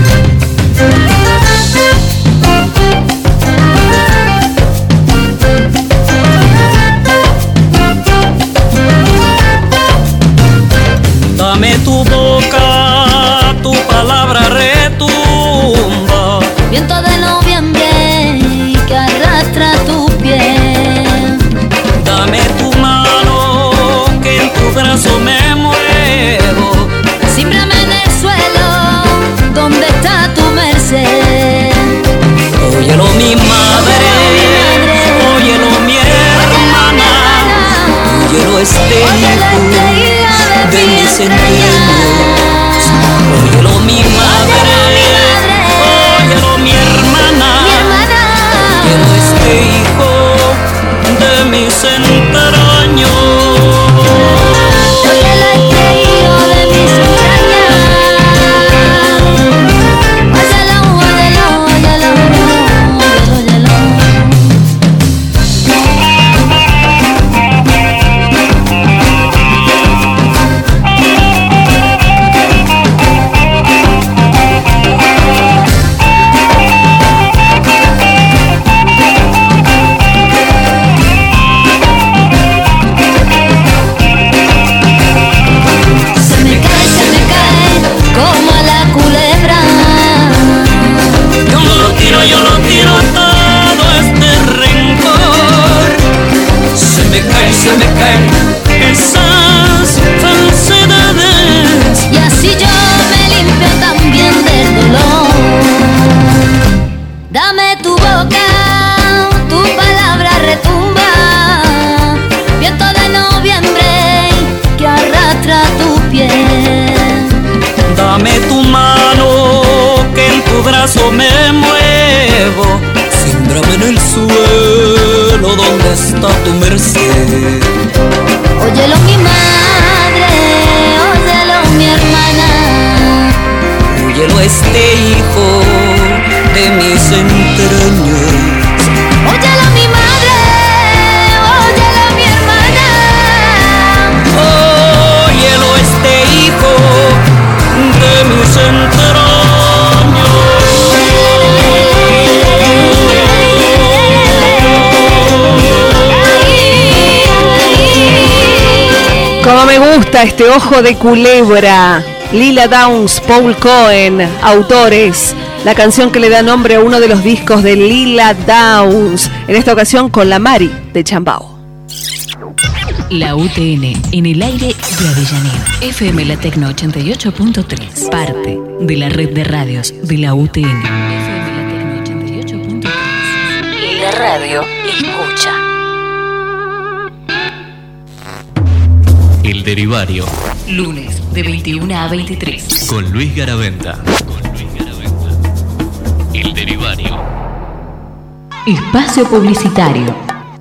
Speaker 6: Dame tu boca, tu palabra retumba.
Speaker 7: Viento de noviembre que arrastra tu piel.
Speaker 6: Dame tu mano, que en tu brazo me muevo.
Speaker 7: Símbrame en el suelo, donde está tu merced.
Speaker 6: Óyelo mi madre, óyelo mi hermana, óyelo este hijo de mis entrañas. Óyelo mi madre, óyelo mi hermana, óyelo este hijo de mis entrañas.
Speaker 7: Óyelo este hijo de mis entrañas. Óyelo, óyelo, óyelo, óyelo, óyelo. Se me cae, se me cae como a la culebra.
Speaker 6: Yo no lo tiro, yo lo tiro todo este rencor. Se me cae, se me caen esas falsedades.
Speaker 7: Y así yo me limpio también del dolor. Dame tu boca, tu palabra retumba. Viento de noviembre que arrastra tu piel.
Speaker 6: Dame tu mano, que en tu brazo me muevo. Símbrame en el suelo, donde está tu merced.
Speaker 7: Óyelo mi madre, óyelo mi hermana.
Speaker 6: Óyelo este hijo de mis entrañas.
Speaker 7: Óyelo mi madre, óyelo mi hermana.
Speaker 6: Óyelo este hijo de mis entrañas.
Speaker 3: Como me gusta este ojo de culebra. Lila Downs, Paul Cohen, autores. la canción que le da nombre a uno de los discos de Lila Downs, en esta ocasión con la Mari de Chambao.
Speaker 8: La U T N, en el aire de Avellaneda. F M La Tecno ochenta y ocho punto tres, parte de la red de radios de la U T N. F M La Tecno ochenta y ocho punto tres. La radio escucha.
Speaker 9: El Derivario.
Speaker 8: Lunes de veintiuno a veintitrés.
Speaker 9: Con Luis Garaventa. Con Luis Garaventa. El Derivario.
Speaker 8: Espacio publicitario.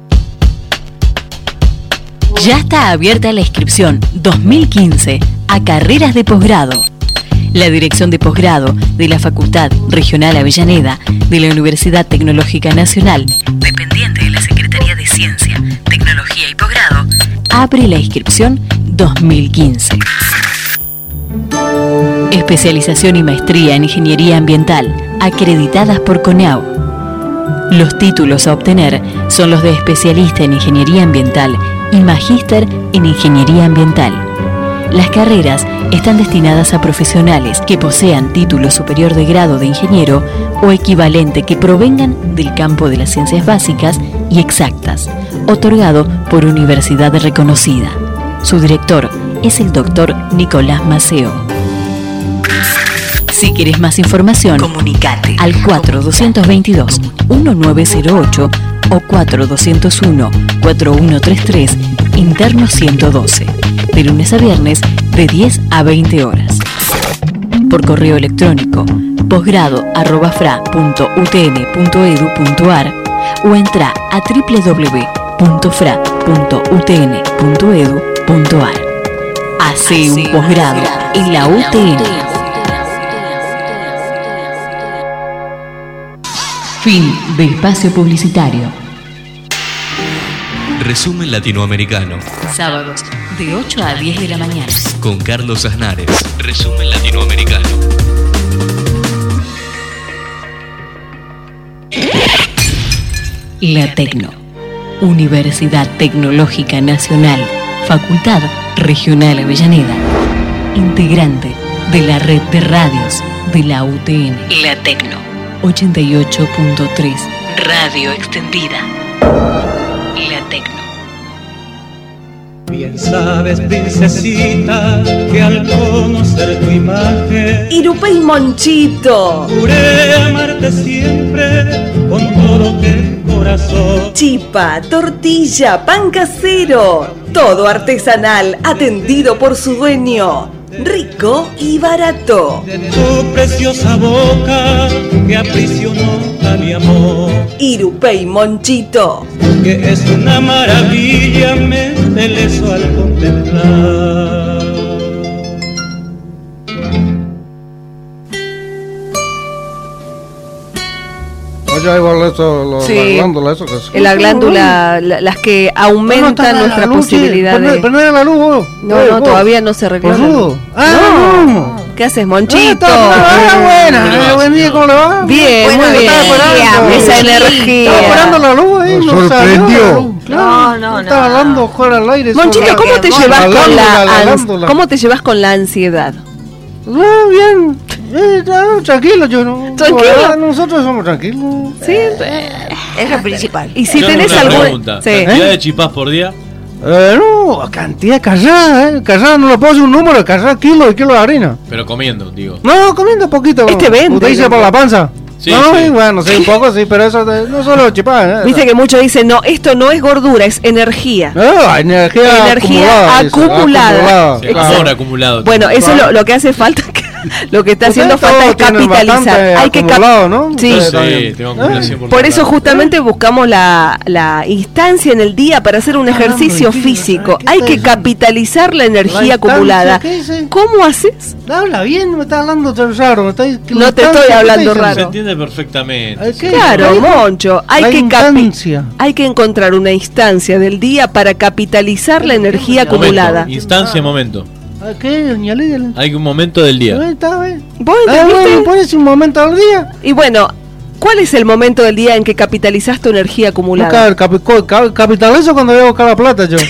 Speaker 8: Ya está abierta la inscripción dos mil quince a carreras de posgrado. La Dirección de Posgrado de la Facultad Regional Avellaneda de la Universidad Tecnológica Nacional, dependiente de la Secretaría de Ciencia, Tecnología y Posgrado, abre la inscripción dos mil quince. Especialización y maestría en Ingeniería Ambiental, acreditadas por CONEAU. Los títulos a obtener son los de especialista en Ingeniería Ambiental y magíster en Ingeniería Ambiental. Las carreras están destinadas a profesionales que posean título superior de grado de ingeniero o equivalente que provengan del campo de las ciencias básicas y exactas, otorgado por universidad reconocida. Su director es el doctor Nicolás Maceo. Si querés más información, comunicate al cuatro dos dos dos, uno nueve cero ocho o cuatro dos cero uno, cuatro uno tres tres, interno ciento doce, de lunes a viernes de diez a veinte horas. Por correo electrónico posgrado arroba fra punto u t n punto e d u punto a r o entra a doble u doble u doble u punto fra punto u t n punto e d u punto a r. Hacé un posgrado en la U T N. Fin de espacio publicitario.
Speaker 9: Resumen latinoamericano.
Speaker 8: Sábados de ocho a diez de la mañana.
Speaker 9: Con Carlos Aznares. Resumen latinoamericano.
Speaker 8: La Tecno. Universidad Tecnológica Nacional. Facultad Regional Avellaneda. Integrante de la red de radios de la U T N. La Tecno. ochenta y ocho punto tres. Radio extendida. La Tecno.
Speaker 10: Bien sabes, princesita, que al conocer tu imagen
Speaker 3: Irupey Monchito,
Speaker 10: juré amarte siempre con todo el corazón.
Speaker 3: chipa, tortilla, pan casero, todo artesanal, atendido por su dueño, rico y barato.
Speaker 10: De tu preciosa boca que aprisionó a mi amor,
Speaker 3: Irupey Monchito,
Speaker 10: que es una maravilla, me embelezo al contemplar.
Speaker 2: Oye, igual eso, lo,
Speaker 3: Sí.
Speaker 2: la glándula, eso que es.
Speaker 3: la glándula, la- las que aumentan nuestra posibilidad de...
Speaker 2: Prende la luz, vos.
Speaker 3: No,
Speaker 2: Eh,
Speaker 3: no,
Speaker 2: vos.
Speaker 3: todavía no se arregló.
Speaker 2: Boludo.
Speaker 3: la-
Speaker 2: Ah,
Speaker 3: no.
Speaker 2: no.
Speaker 3: ¿Qué haces,
Speaker 2: Ah,
Speaker 3: Monchito?
Speaker 2: está buena. Eh, buen día, ¿cómo le va?
Speaker 3: Bien,
Speaker 2: Bueno,
Speaker 3: muy bien.
Speaker 2: estaba esperando.
Speaker 3: Esa energía.
Speaker 2: Estaba esperando la luz ahí.
Speaker 11: Nos
Speaker 2: no
Speaker 11: sorprendió.
Speaker 2: salió la luz. Claro,
Speaker 12: No, no,
Speaker 2: estaba
Speaker 12: no.
Speaker 2: hablando fuera al aire.
Speaker 3: Monchito,
Speaker 2: sobre-
Speaker 3: ¿cómo te
Speaker 2: la
Speaker 3: llevas con
Speaker 2: glándula,
Speaker 3: la,
Speaker 2: la
Speaker 3: ans-
Speaker 2: glándula.
Speaker 3: ¿cómo te llevas con la ansiedad?
Speaker 2: No, bien. Eh, está tranquilo, yo no.
Speaker 3: ¿Tranquilo?
Speaker 2: Ahora nosotros somos tranquilos.
Speaker 3: Sí.
Speaker 12: Es lo principal.
Speaker 3: Y si
Speaker 1: Yo
Speaker 3: tenés
Speaker 1: tengo una
Speaker 3: alguna...
Speaker 1: pregunta.
Speaker 3: Sí.
Speaker 1: ¿Cantidad de chipás por día?
Speaker 2: Eh, no, cantidad callada, eh. Callada, no le puedo hacer un número, callada kilos y kilos de harina.
Speaker 1: Pero comiendo, digo.
Speaker 2: No, comiendo poquito.
Speaker 3: Este vende,
Speaker 2: ¿Usted dice
Speaker 3: ¿no?
Speaker 2: por la panza?
Speaker 1: Sí,
Speaker 2: no,
Speaker 1: sí.
Speaker 2: y bueno, sí, un poco sí, pero eso de- no solo chipá, eh.
Speaker 3: Viste que muchos dicen, no, esto no es gordura, es energía.
Speaker 2: No, energía,
Speaker 3: Energía
Speaker 2: acumulada. dice,
Speaker 3: acumulada.
Speaker 1: Sí,
Speaker 3: Exacto.
Speaker 1: ahora acumulado.
Speaker 3: Bueno, eso es lo, lo que hace falta, lo que está haciendo
Speaker 2: Ustedes
Speaker 3: falta es
Speaker 2: todos tienen
Speaker 3: capitalizar.
Speaker 2: bastante
Speaker 3: Hay que cap-
Speaker 2: acumulado, ¿no?
Speaker 3: Sí.
Speaker 2: Ustedes
Speaker 1: Sí,
Speaker 2: también.
Speaker 1: tengo acumulación por
Speaker 3: Por
Speaker 1: todos
Speaker 3: eso
Speaker 1: lados.
Speaker 3: justamente buscamos la, la instancia en el día para hacer un ejercicio
Speaker 2: difícil,
Speaker 3: físico.
Speaker 2: ¿qué
Speaker 3: Hay
Speaker 2: está
Speaker 3: que
Speaker 2: diciendo?
Speaker 3: capitalizar la energía
Speaker 2: instancia,
Speaker 3: acumulada.
Speaker 2: ¿qué dice?
Speaker 3: ¿Cómo haces?
Speaker 2: Habla bien, me está hablando tan raro. Me está,
Speaker 3: No te estoy hablando
Speaker 1: Se
Speaker 3: raro.
Speaker 1: entiende perfectamente.
Speaker 2: Ay, ¿qué?
Speaker 3: Claro,
Speaker 2: Ahí-
Speaker 3: Moncho, hay
Speaker 2: la
Speaker 3: que, capi-
Speaker 2: instancia.
Speaker 3: hay que encontrar una instancia del día para capitalizar la energía
Speaker 1: Momento,
Speaker 3: acumulada.
Speaker 1: instancia, momento.
Speaker 2: ¿A ¿Qué, doña Lidia?
Speaker 1: Hay un momento del día.
Speaker 2: Ahí está, bien.
Speaker 3: ¿Vos
Speaker 2: Ah,
Speaker 3: entendiste?
Speaker 2: bueno, pones un momento al día.
Speaker 3: Y bueno, ¿cuál es el momento del día en que capitalizás tu energía acumulada?
Speaker 2: Nunca capi- co- ca- capitalizo cuando voy a buscar la plata yo.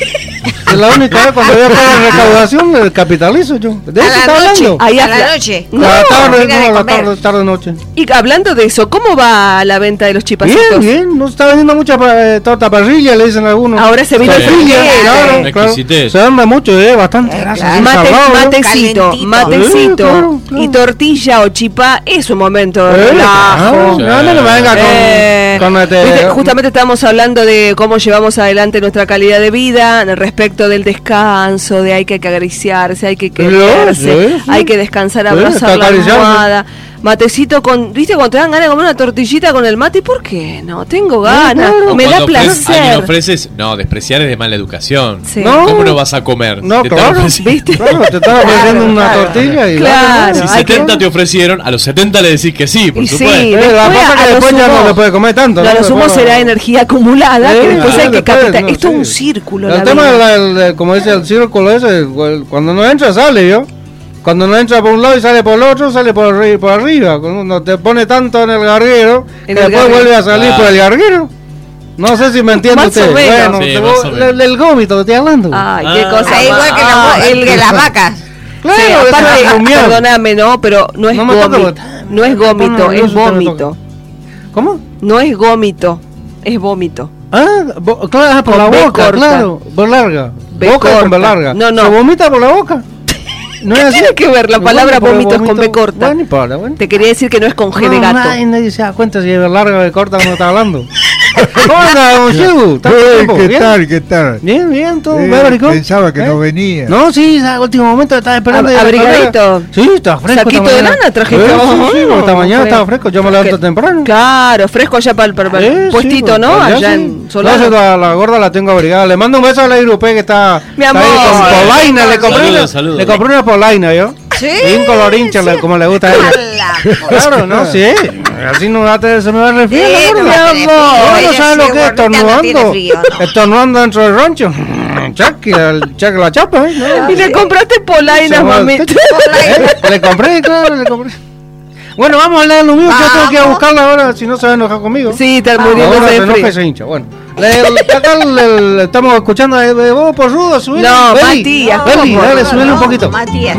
Speaker 2: Es la única vez cuando voy a pagar recaudación, el capitalizo yo. ¿De
Speaker 12: A
Speaker 2: eso
Speaker 12: la
Speaker 2: está
Speaker 12: noche.
Speaker 2: hablando?
Speaker 3: Ahí
Speaker 12: A
Speaker 3: habla-
Speaker 12: la noche.
Speaker 3: No,
Speaker 2: la tarde,
Speaker 12: venga de
Speaker 2: no, la
Speaker 12: comer.
Speaker 2: tarde, tarde, noche.
Speaker 3: Y hablando de eso, ¿cómo va la venta de los chipacitos?
Speaker 2: Bien, bien, no se está vendiendo mucha eh, torta parrilla, le dicen algunos.
Speaker 3: Ahora se vino el
Speaker 2: Tortilla,
Speaker 3: frío.
Speaker 2: claro,
Speaker 1: Una
Speaker 2: claro.
Speaker 1: exquisitez.
Speaker 2: Se anda mucho, eh, bastante.
Speaker 12: Eh,
Speaker 2: Gracias,
Speaker 12: claro.
Speaker 2: sí,
Speaker 3: Mate-
Speaker 2: salado, ¿eh?
Speaker 3: matecito,
Speaker 12: Calentito.
Speaker 3: matecito
Speaker 2: Sí, claro, claro.
Speaker 3: y tortilla o chipá es un momento de
Speaker 2: Eh,
Speaker 3: relajo.
Speaker 2: No, no, no me venga con,
Speaker 3: Eh,
Speaker 2: con este-
Speaker 3: viste, justamente estábamos hablando de cómo llevamos adelante nuestra calidad de vida respecto del descanso, de hay que acariciarse, hay que quererse,
Speaker 2: sí, sí.
Speaker 3: hay que descansar,
Speaker 2: Sí,
Speaker 3: abrazar
Speaker 2: está
Speaker 3: la
Speaker 2: acariciarse.
Speaker 3: almohada. Matecito con, viste, cuando te dan ganas de comer una tortillita con el mate, ¿y por qué no? Tengo ganas,
Speaker 1: O
Speaker 3: me da
Speaker 1: cuando ofreces-
Speaker 3: placer.
Speaker 1: alguien ofreces, no, despreciar es de mala educación.
Speaker 3: Sí.
Speaker 2: No.
Speaker 1: ¿Cómo no vas a comer?
Speaker 2: No,
Speaker 1: Te están
Speaker 2: claro,
Speaker 1: ofreciendo-
Speaker 3: ¿viste?
Speaker 2: Claro, te están ofreciendo una
Speaker 12: claro.
Speaker 2: tortilla y
Speaker 3: Claro.
Speaker 1: Si
Speaker 3: hay que-
Speaker 1: setenta te ofrecieron, a los setenta le decís que sí, por
Speaker 3: Y sí,
Speaker 1: supuesto.
Speaker 2: Eh, la
Speaker 3: después
Speaker 2: cosa es
Speaker 3: a
Speaker 2: que
Speaker 3: lo
Speaker 2: después ya
Speaker 3: sumo-
Speaker 2: no le puede comer tanto.
Speaker 3: No, a lo
Speaker 2: ¿no?
Speaker 3: sumo
Speaker 2: Después no-
Speaker 3: será energía acumulada que
Speaker 2: Sí,
Speaker 3: después
Speaker 2: sí,
Speaker 3: hay que
Speaker 2: después,
Speaker 3: capitalizar.
Speaker 2: no,
Speaker 3: Esto es
Speaker 2: sí.
Speaker 3: un círculo.
Speaker 2: El
Speaker 3: la
Speaker 2: tema
Speaker 3: vida.
Speaker 2: del, del- como dice el círculo ese, el- cuando no entra sale, ¿yo? Cuando no entra por un lado y sale por el otro, sale por, arri- por arriba. Cuando uno te pone tanto en el garguero,
Speaker 3: En
Speaker 2: que
Speaker 3: el
Speaker 2: después
Speaker 3: garguero.
Speaker 2: vuelve a salir
Speaker 1: Ah.
Speaker 2: por el garguero. No sé si me entiende
Speaker 3: Más
Speaker 2: usted.
Speaker 3: o menos.
Speaker 2: Bueno,
Speaker 1: Sí,
Speaker 2: te-
Speaker 1: más o menos.
Speaker 2: del, del gómito que estoy hablando.
Speaker 3: Ay,
Speaker 1: Ah.
Speaker 3: qué cosa.
Speaker 12: Ah, igual
Speaker 3: más-
Speaker 12: que, la,
Speaker 3: Ah,
Speaker 12: el que las vacas.
Speaker 2: Claro,
Speaker 3: sí,
Speaker 2: esa
Speaker 3: aparte,
Speaker 2: es rumiar.
Speaker 3: perdóname, no, pero no es
Speaker 2: No me toca,
Speaker 3: gómito.
Speaker 2: porque-
Speaker 3: No es gómito,
Speaker 2: No, no,
Speaker 3: es
Speaker 2: no, no, no,
Speaker 3: vómito.
Speaker 2: ¿Cómo?
Speaker 3: No es gómito, es vómito.
Speaker 2: Ah, bo- claro, ah, por
Speaker 3: Con
Speaker 2: la
Speaker 3: B
Speaker 2: boca,
Speaker 3: corta.
Speaker 2: claro. Por larga.
Speaker 3: B
Speaker 2: boca con B
Speaker 3: corta.
Speaker 2: larga.
Speaker 3: No, no.
Speaker 2: ¿Se vomita por la boca? No es así.
Speaker 3: Tiene que ver la palabra
Speaker 2: Bueno,
Speaker 3: vómito es con
Speaker 2: vómito-
Speaker 3: B corta.
Speaker 2: Bueno, no importa, bueno.
Speaker 3: Te quería decir que no es con G de
Speaker 2: No,
Speaker 3: gato.
Speaker 2: nadie, nadie se da cuenta si es larga o de corta cuando está hablando. ¿Cómo anda, don Chiu? ¿Está
Speaker 11: Eh,
Speaker 2: tiempo?
Speaker 11: ¿Qué
Speaker 2: ¿Bien?
Speaker 11: tal? ¿Qué tal?
Speaker 2: Bien, bien, todo.
Speaker 11: Eh,
Speaker 2: ¿Ve, maricón?
Speaker 11: pensaba que
Speaker 2: ¿Eh?
Speaker 11: no venía.
Speaker 2: No, sí, a último momento estaba esperando.
Speaker 3: Ab-
Speaker 2: y la
Speaker 3: abrigadito.
Speaker 2: carrera- Sí, está fresco.
Speaker 3: Saquito
Speaker 2: esta
Speaker 3: de
Speaker 2: mañana.
Speaker 3: lana trajiste.
Speaker 2: Eh, sí, sí, porque esta
Speaker 3: Oh,
Speaker 2: mañana
Speaker 3: fresco.
Speaker 2: estaba fresco. Yo me levanto
Speaker 3: Que-
Speaker 2: temprano.
Speaker 3: Claro, fresco allá para el, para el
Speaker 2: Eh, sí,
Speaker 3: puestito,
Speaker 2: pues,
Speaker 3: ¿no?
Speaker 2: allá
Speaker 3: Allá
Speaker 2: sí.
Speaker 3: en
Speaker 2: No,
Speaker 3: Solano.
Speaker 2: sí, la, la gorda la tengo abrigada. Le mando un beso a la Irupe que está,
Speaker 3: Mi
Speaker 2: está ahí
Speaker 3: amor.
Speaker 2: con polaina. Le compré,
Speaker 1: Saludos,
Speaker 2: una,
Speaker 1: saludos.
Speaker 2: le compré una polaina, ¿yo?
Speaker 12: Sí.
Speaker 2: Y un colorincha, le- como le gusta a ella.
Speaker 12: Ala,
Speaker 2: Claro, no, sí. Así no va a tener- se me va a resfriar
Speaker 12: Sí,
Speaker 2: la
Speaker 12: no
Speaker 2: gorda.
Speaker 12: va a tener frío.
Speaker 2: No,
Speaker 12: Ella
Speaker 2: no sabe
Speaker 12: sí,
Speaker 2: lo que es
Speaker 12: gordita, no tiene
Speaker 2: estornudando.
Speaker 12: frío, no.
Speaker 2: Estornudando dentro del rancho. Chac, el chac la chapa, ¿eh? No.
Speaker 3: Y le compraste polainas,
Speaker 2: Se va-
Speaker 3: mamita.
Speaker 2: ¿Eh? Le compré, claro, le compré. Bueno, vamos a hablar de lo mío, que yo tengo que ir a
Speaker 12: Vamos.
Speaker 2: buscarla ahora, si no se va a enojar conmigo.
Speaker 3: Sí, está
Speaker 2: Ahora
Speaker 3: muriéndose
Speaker 2: se
Speaker 3: de
Speaker 2: enoja y
Speaker 3: frío.
Speaker 2: se hincha. Bueno, le, le- acá le- le estamos escuchando a eh, vos por rudo, subile.
Speaker 3: No,
Speaker 2: Beli,
Speaker 3: Matías,
Speaker 2: Beli,
Speaker 3: ¿cómo?
Speaker 2: dale, subile un poquito.
Speaker 12: Matías.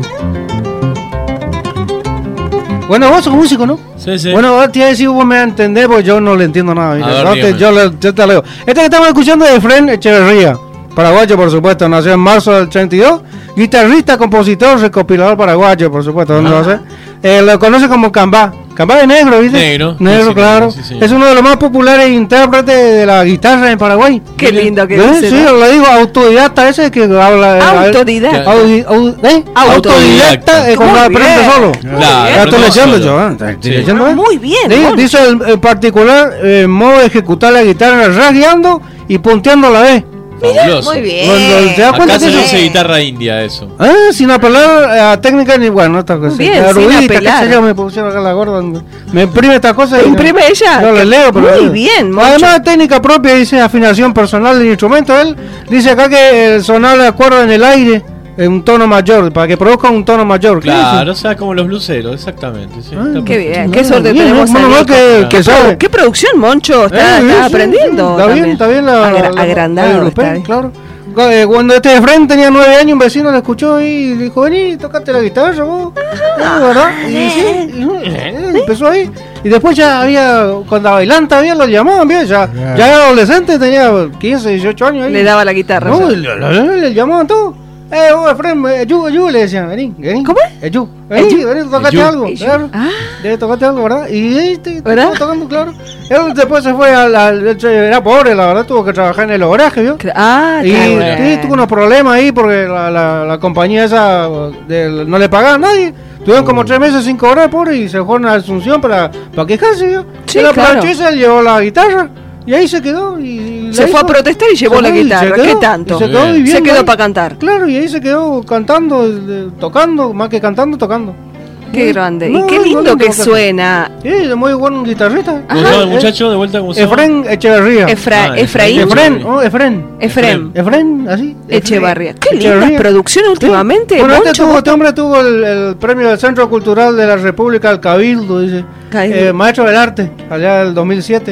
Speaker 2: Bueno, vos sos músico, ¿no?
Speaker 1: Sí, sí.
Speaker 2: Bueno, vos te iba a decir, vos me vas a entender, porque yo no le entiendo nada. mira,
Speaker 1: ver,
Speaker 2: no te-
Speaker 1: dígame.
Speaker 2: yo, le- yo te leo. Este que estamos escuchando es Efren Echeverría, paraguayo, por supuesto, nació en marzo del treinta y dos, guitarrista, compositor, recopilador paraguayo, por supuesto, ¿dónde lo sé? Eh, lo conoce como Cambá. Cambá de negro, ¿viste?
Speaker 1: Negro.
Speaker 2: Negro,
Speaker 1: Sí, sí,
Speaker 2: claro.
Speaker 1: sí, señor.
Speaker 2: Es uno de los más populares intérpretes de la guitarra en Paraguay.
Speaker 3: Qué lindo que
Speaker 2: ¿Eh?
Speaker 3: dice.
Speaker 2: Sí,
Speaker 3: ¿no?
Speaker 2: lo digo, autodidacta ese que habla. eh,
Speaker 3: Autodidacta.
Speaker 2: audi- au- ¿eh? Autodidacta, eh, cuando
Speaker 3: Muy
Speaker 2: aprende
Speaker 3: bien.
Speaker 2: solo.
Speaker 1: Claro,
Speaker 2: Ya estoy
Speaker 1: no
Speaker 2: leyendo
Speaker 1: solo.
Speaker 2: yo, ¿eh? Estoy
Speaker 1: Sí.
Speaker 2: leyendo, ¿eh?
Speaker 3: Muy bien.
Speaker 2: Sí,
Speaker 3: Moncho.
Speaker 2: dice el, en particular eh, modo de ejecutar la guitarra rasgueando y punteando a la vez.
Speaker 1: Fabuloso.
Speaker 12: Muy bien.
Speaker 2: Cuando te das cuenta
Speaker 1: Acá
Speaker 2: que
Speaker 1: se
Speaker 2: eso-
Speaker 1: dice guitarra india eso.
Speaker 2: Ah, sin apelar a técnica ni bueno, esta cosa.
Speaker 3: Bien,
Speaker 2: erudita,
Speaker 3: sin
Speaker 2: qué
Speaker 3: apelar.
Speaker 2: sé yo, me pusieron acá la gorda. Me imprime esta cosa.
Speaker 3: ¿Te
Speaker 2: y-
Speaker 3: imprime ella?
Speaker 2: Yo le leo, pero.
Speaker 3: Muy bien, Moncho.
Speaker 2: Además de técnica propia, dice afinación personal del instrumento. Él dice acá que el sonar de acuerdo en el aire en un tono mayor, para que produzca un tono mayor. ¿Qué
Speaker 1: Claro,
Speaker 2: dice?
Speaker 1: o sea, como los bluseros, exactamente. Sí,
Speaker 2: Ah,
Speaker 1: está
Speaker 3: Qué
Speaker 1: perfecto.
Speaker 3: bien, qué suerte
Speaker 2: Bien,
Speaker 3: tenemos.
Speaker 2: menos
Speaker 3: a
Speaker 2: mal
Speaker 3: Nico.
Speaker 2: que, que
Speaker 3: ¿Qué,
Speaker 2: sabe.
Speaker 3: pro- qué producción, Moncho? Está,
Speaker 2: Eh,
Speaker 3: está
Speaker 2: sí,
Speaker 3: aprendiendo.
Speaker 2: Está
Speaker 3: también.
Speaker 2: bien, está bien la,
Speaker 3: Agra-
Speaker 2: la- la-
Speaker 3: agrandado.
Speaker 2: la
Speaker 3: está
Speaker 2: europea,
Speaker 3: bien.
Speaker 2: claro. Eh, Cuando este de frente tenía nueve años, un vecino le escuchó y le dijo, vení, tocate la guitarra vos. Ah, ¿verdad? Y sí, y, eh, empezó ahí. Y después ya había, cuando bailan todavía lo llamaban, bien, ya,
Speaker 11: Claro.
Speaker 2: ya era adolescente, tenía quince, dieciocho años ahí.
Speaker 3: Le daba la guitarra.
Speaker 2: No,
Speaker 3: ya.
Speaker 2: le, le- le llamaban todo. Eh, vos, Efraín, Eyu, Eyu, le decían, vení, vení.
Speaker 3: ¿Cómo es?
Speaker 2: Eyu, vení, vení, tocate
Speaker 1: Eyu.
Speaker 2: algo.
Speaker 3: Eyu.
Speaker 2: Claro.
Speaker 3: Ah.
Speaker 2: Debe tocarte algo, ¿verdad? Y ahí te, te
Speaker 3: ¿Verdad?
Speaker 2: estaba tocando, claro. Él después se fue al, al- era pobre, la verdad, tuvo que trabajar en el obraje, ¿vio?
Speaker 3: Ah,
Speaker 2: Y
Speaker 3: qué
Speaker 2: sí,
Speaker 3: bueno.
Speaker 2: tuvo unos problemas ahí porque la, la, la compañía esa del- no le pagaba a nadie. Tuvieron como tres meses sin cobrar, pobre, y se fueron a Asunción para, para quejarse, ¿vio?
Speaker 3: Sí,
Speaker 2: Él
Speaker 3: claro.
Speaker 2: aprovechó y se llevó la guitarra. Y ahí se quedó. Y
Speaker 3: Se
Speaker 2: la
Speaker 3: fue a
Speaker 2: hizo.
Speaker 3: protestar y llevó
Speaker 2: Se
Speaker 3: la
Speaker 2: fue y
Speaker 3: guitarra.
Speaker 2: se
Speaker 3: ¿Qué
Speaker 2: quedó,
Speaker 3: tanto?
Speaker 2: y se quedó
Speaker 1: Bien.
Speaker 2: viviendo
Speaker 3: Se quedó
Speaker 2: ahí.
Speaker 3: para cantar.
Speaker 2: Claro, y ahí se quedó cantando, eh, tocando, más que cantando, tocando.
Speaker 3: Qué grande.
Speaker 2: No,
Speaker 3: y qué
Speaker 2: no,
Speaker 3: lindo
Speaker 2: no,
Speaker 3: que
Speaker 2: no, no.
Speaker 3: suena.
Speaker 2: Sí, es muy buen guitarrista.
Speaker 1: ¿Cómo se llama el muchacho de vuelta? ¿Cómo se llama?
Speaker 2: Efren Echeverría.
Speaker 3: Efra-
Speaker 1: Ah,
Speaker 3: Efraín
Speaker 2: Efren, oh, Efren.
Speaker 3: Efrem
Speaker 2: Efren, así.
Speaker 3: Echevarría. Qué
Speaker 2: Echeverría.
Speaker 3: lindas producciones últimamente.
Speaker 2: Bueno, este,
Speaker 3: Moncho,
Speaker 2: tuvo,
Speaker 3: vos
Speaker 2: este hombre tuvo el, el premio del Centro Cultural de la República del Cabildo, dice.
Speaker 3: Cabildo.
Speaker 2: Eh, maestro del arte, allá del dos mil siete.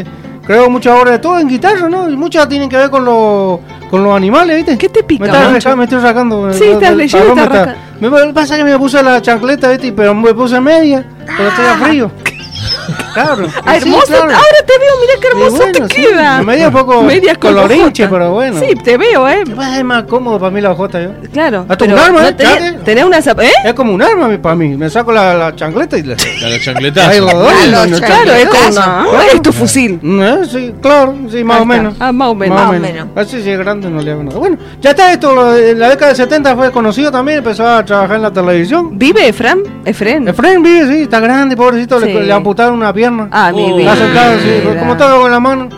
Speaker 2: creo muchas obras de todo en guitarra, ¿no? Y muchas tienen que ver con los con los animales, ¿viste?
Speaker 3: ¿Qué te pica,
Speaker 2: Me, está
Speaker 3: Moncho?
Speaker 2: reca- me estoy sacando.
Speaker 3: Sí, estás leyendo,
Speaker 2: me,
Speaker 3: estás
Speaker 2: está- me me pasa que me puse la chancleta, ¿viste? Pero me puse media, pero estoy a frío. Claro.
Speaker 3: Ah,
Speaker 2: Sí,
Speaker 3: hermoso,
Speaker 2: claro.
Speaker 3: ahora te veo, mira qué
Speaker 2: Y
Speaker 3: hermoso
Speaker 2: bueno,
Speaker 3: te
Speaker 2: sí,
Speaker 3: queda.
Speaker 2: media un poco
Speaker 3: Medias con
Speaker 2: colorinche,
Speaker 3: hojota.
Speaker 2: pero bueno.
Speaker 3: Sí, te veo, eh.
Speaker 2: Es más cómodo para mí la hojota, yo.
Speaker 3: Claro.
Speaker 2: Hasta
Speaker 3: pero
Speaker 2: un arma,
Speaker 3: no
Speaker 2: ¿eh?
Speaker 3: tenés,
Speaker 2: ¿Sabes?
Speaker 3: tenés una zap- ¿eh?
Speaker 2: Es como un arma para mí. Me saco la, la chancleta y la.
Speaker 1: La chancleta.
Speaker 2: Ahí lo doy.
Speaker 12: Ah,
Speaker 2: no,
Speaker 12: los
Speaker 2: no,
Speaker 3: Claro, es como
Speaker 12: chancletazos.
Speaker 3: una- es tu fusil.
Speaker 2: Eh, sí, claro, sí, más
Speaker 3: Ahí
Speaker 2: o
Speaker 3: está.
Speaker 2: menos.
Speaker 3: Ah, más o menos.
Speaker 2: Más o
Speaker 12: Más o
Speaker 2: menos.
Speaker 12: menos.
Speaker 2: Así si es grande no le hago nada. Bueno, ya está esto. lo- En la década de setenta fue conocido también. Empezó a trabajar en la televisión.
Speaker 3: ¿Vive Efraín? Efraín.
Speaker 2: Efraín vive, sí, está grande, pobrecito.
Speaker 3: Sí.
Speaker 2: Le, le amputaron una pierna.
Speaker 3: Ah, mi
Speaker 1: Oh.
Speaker 3: vida.
Speaker 2: Está sentado, sí, como todo con la mano.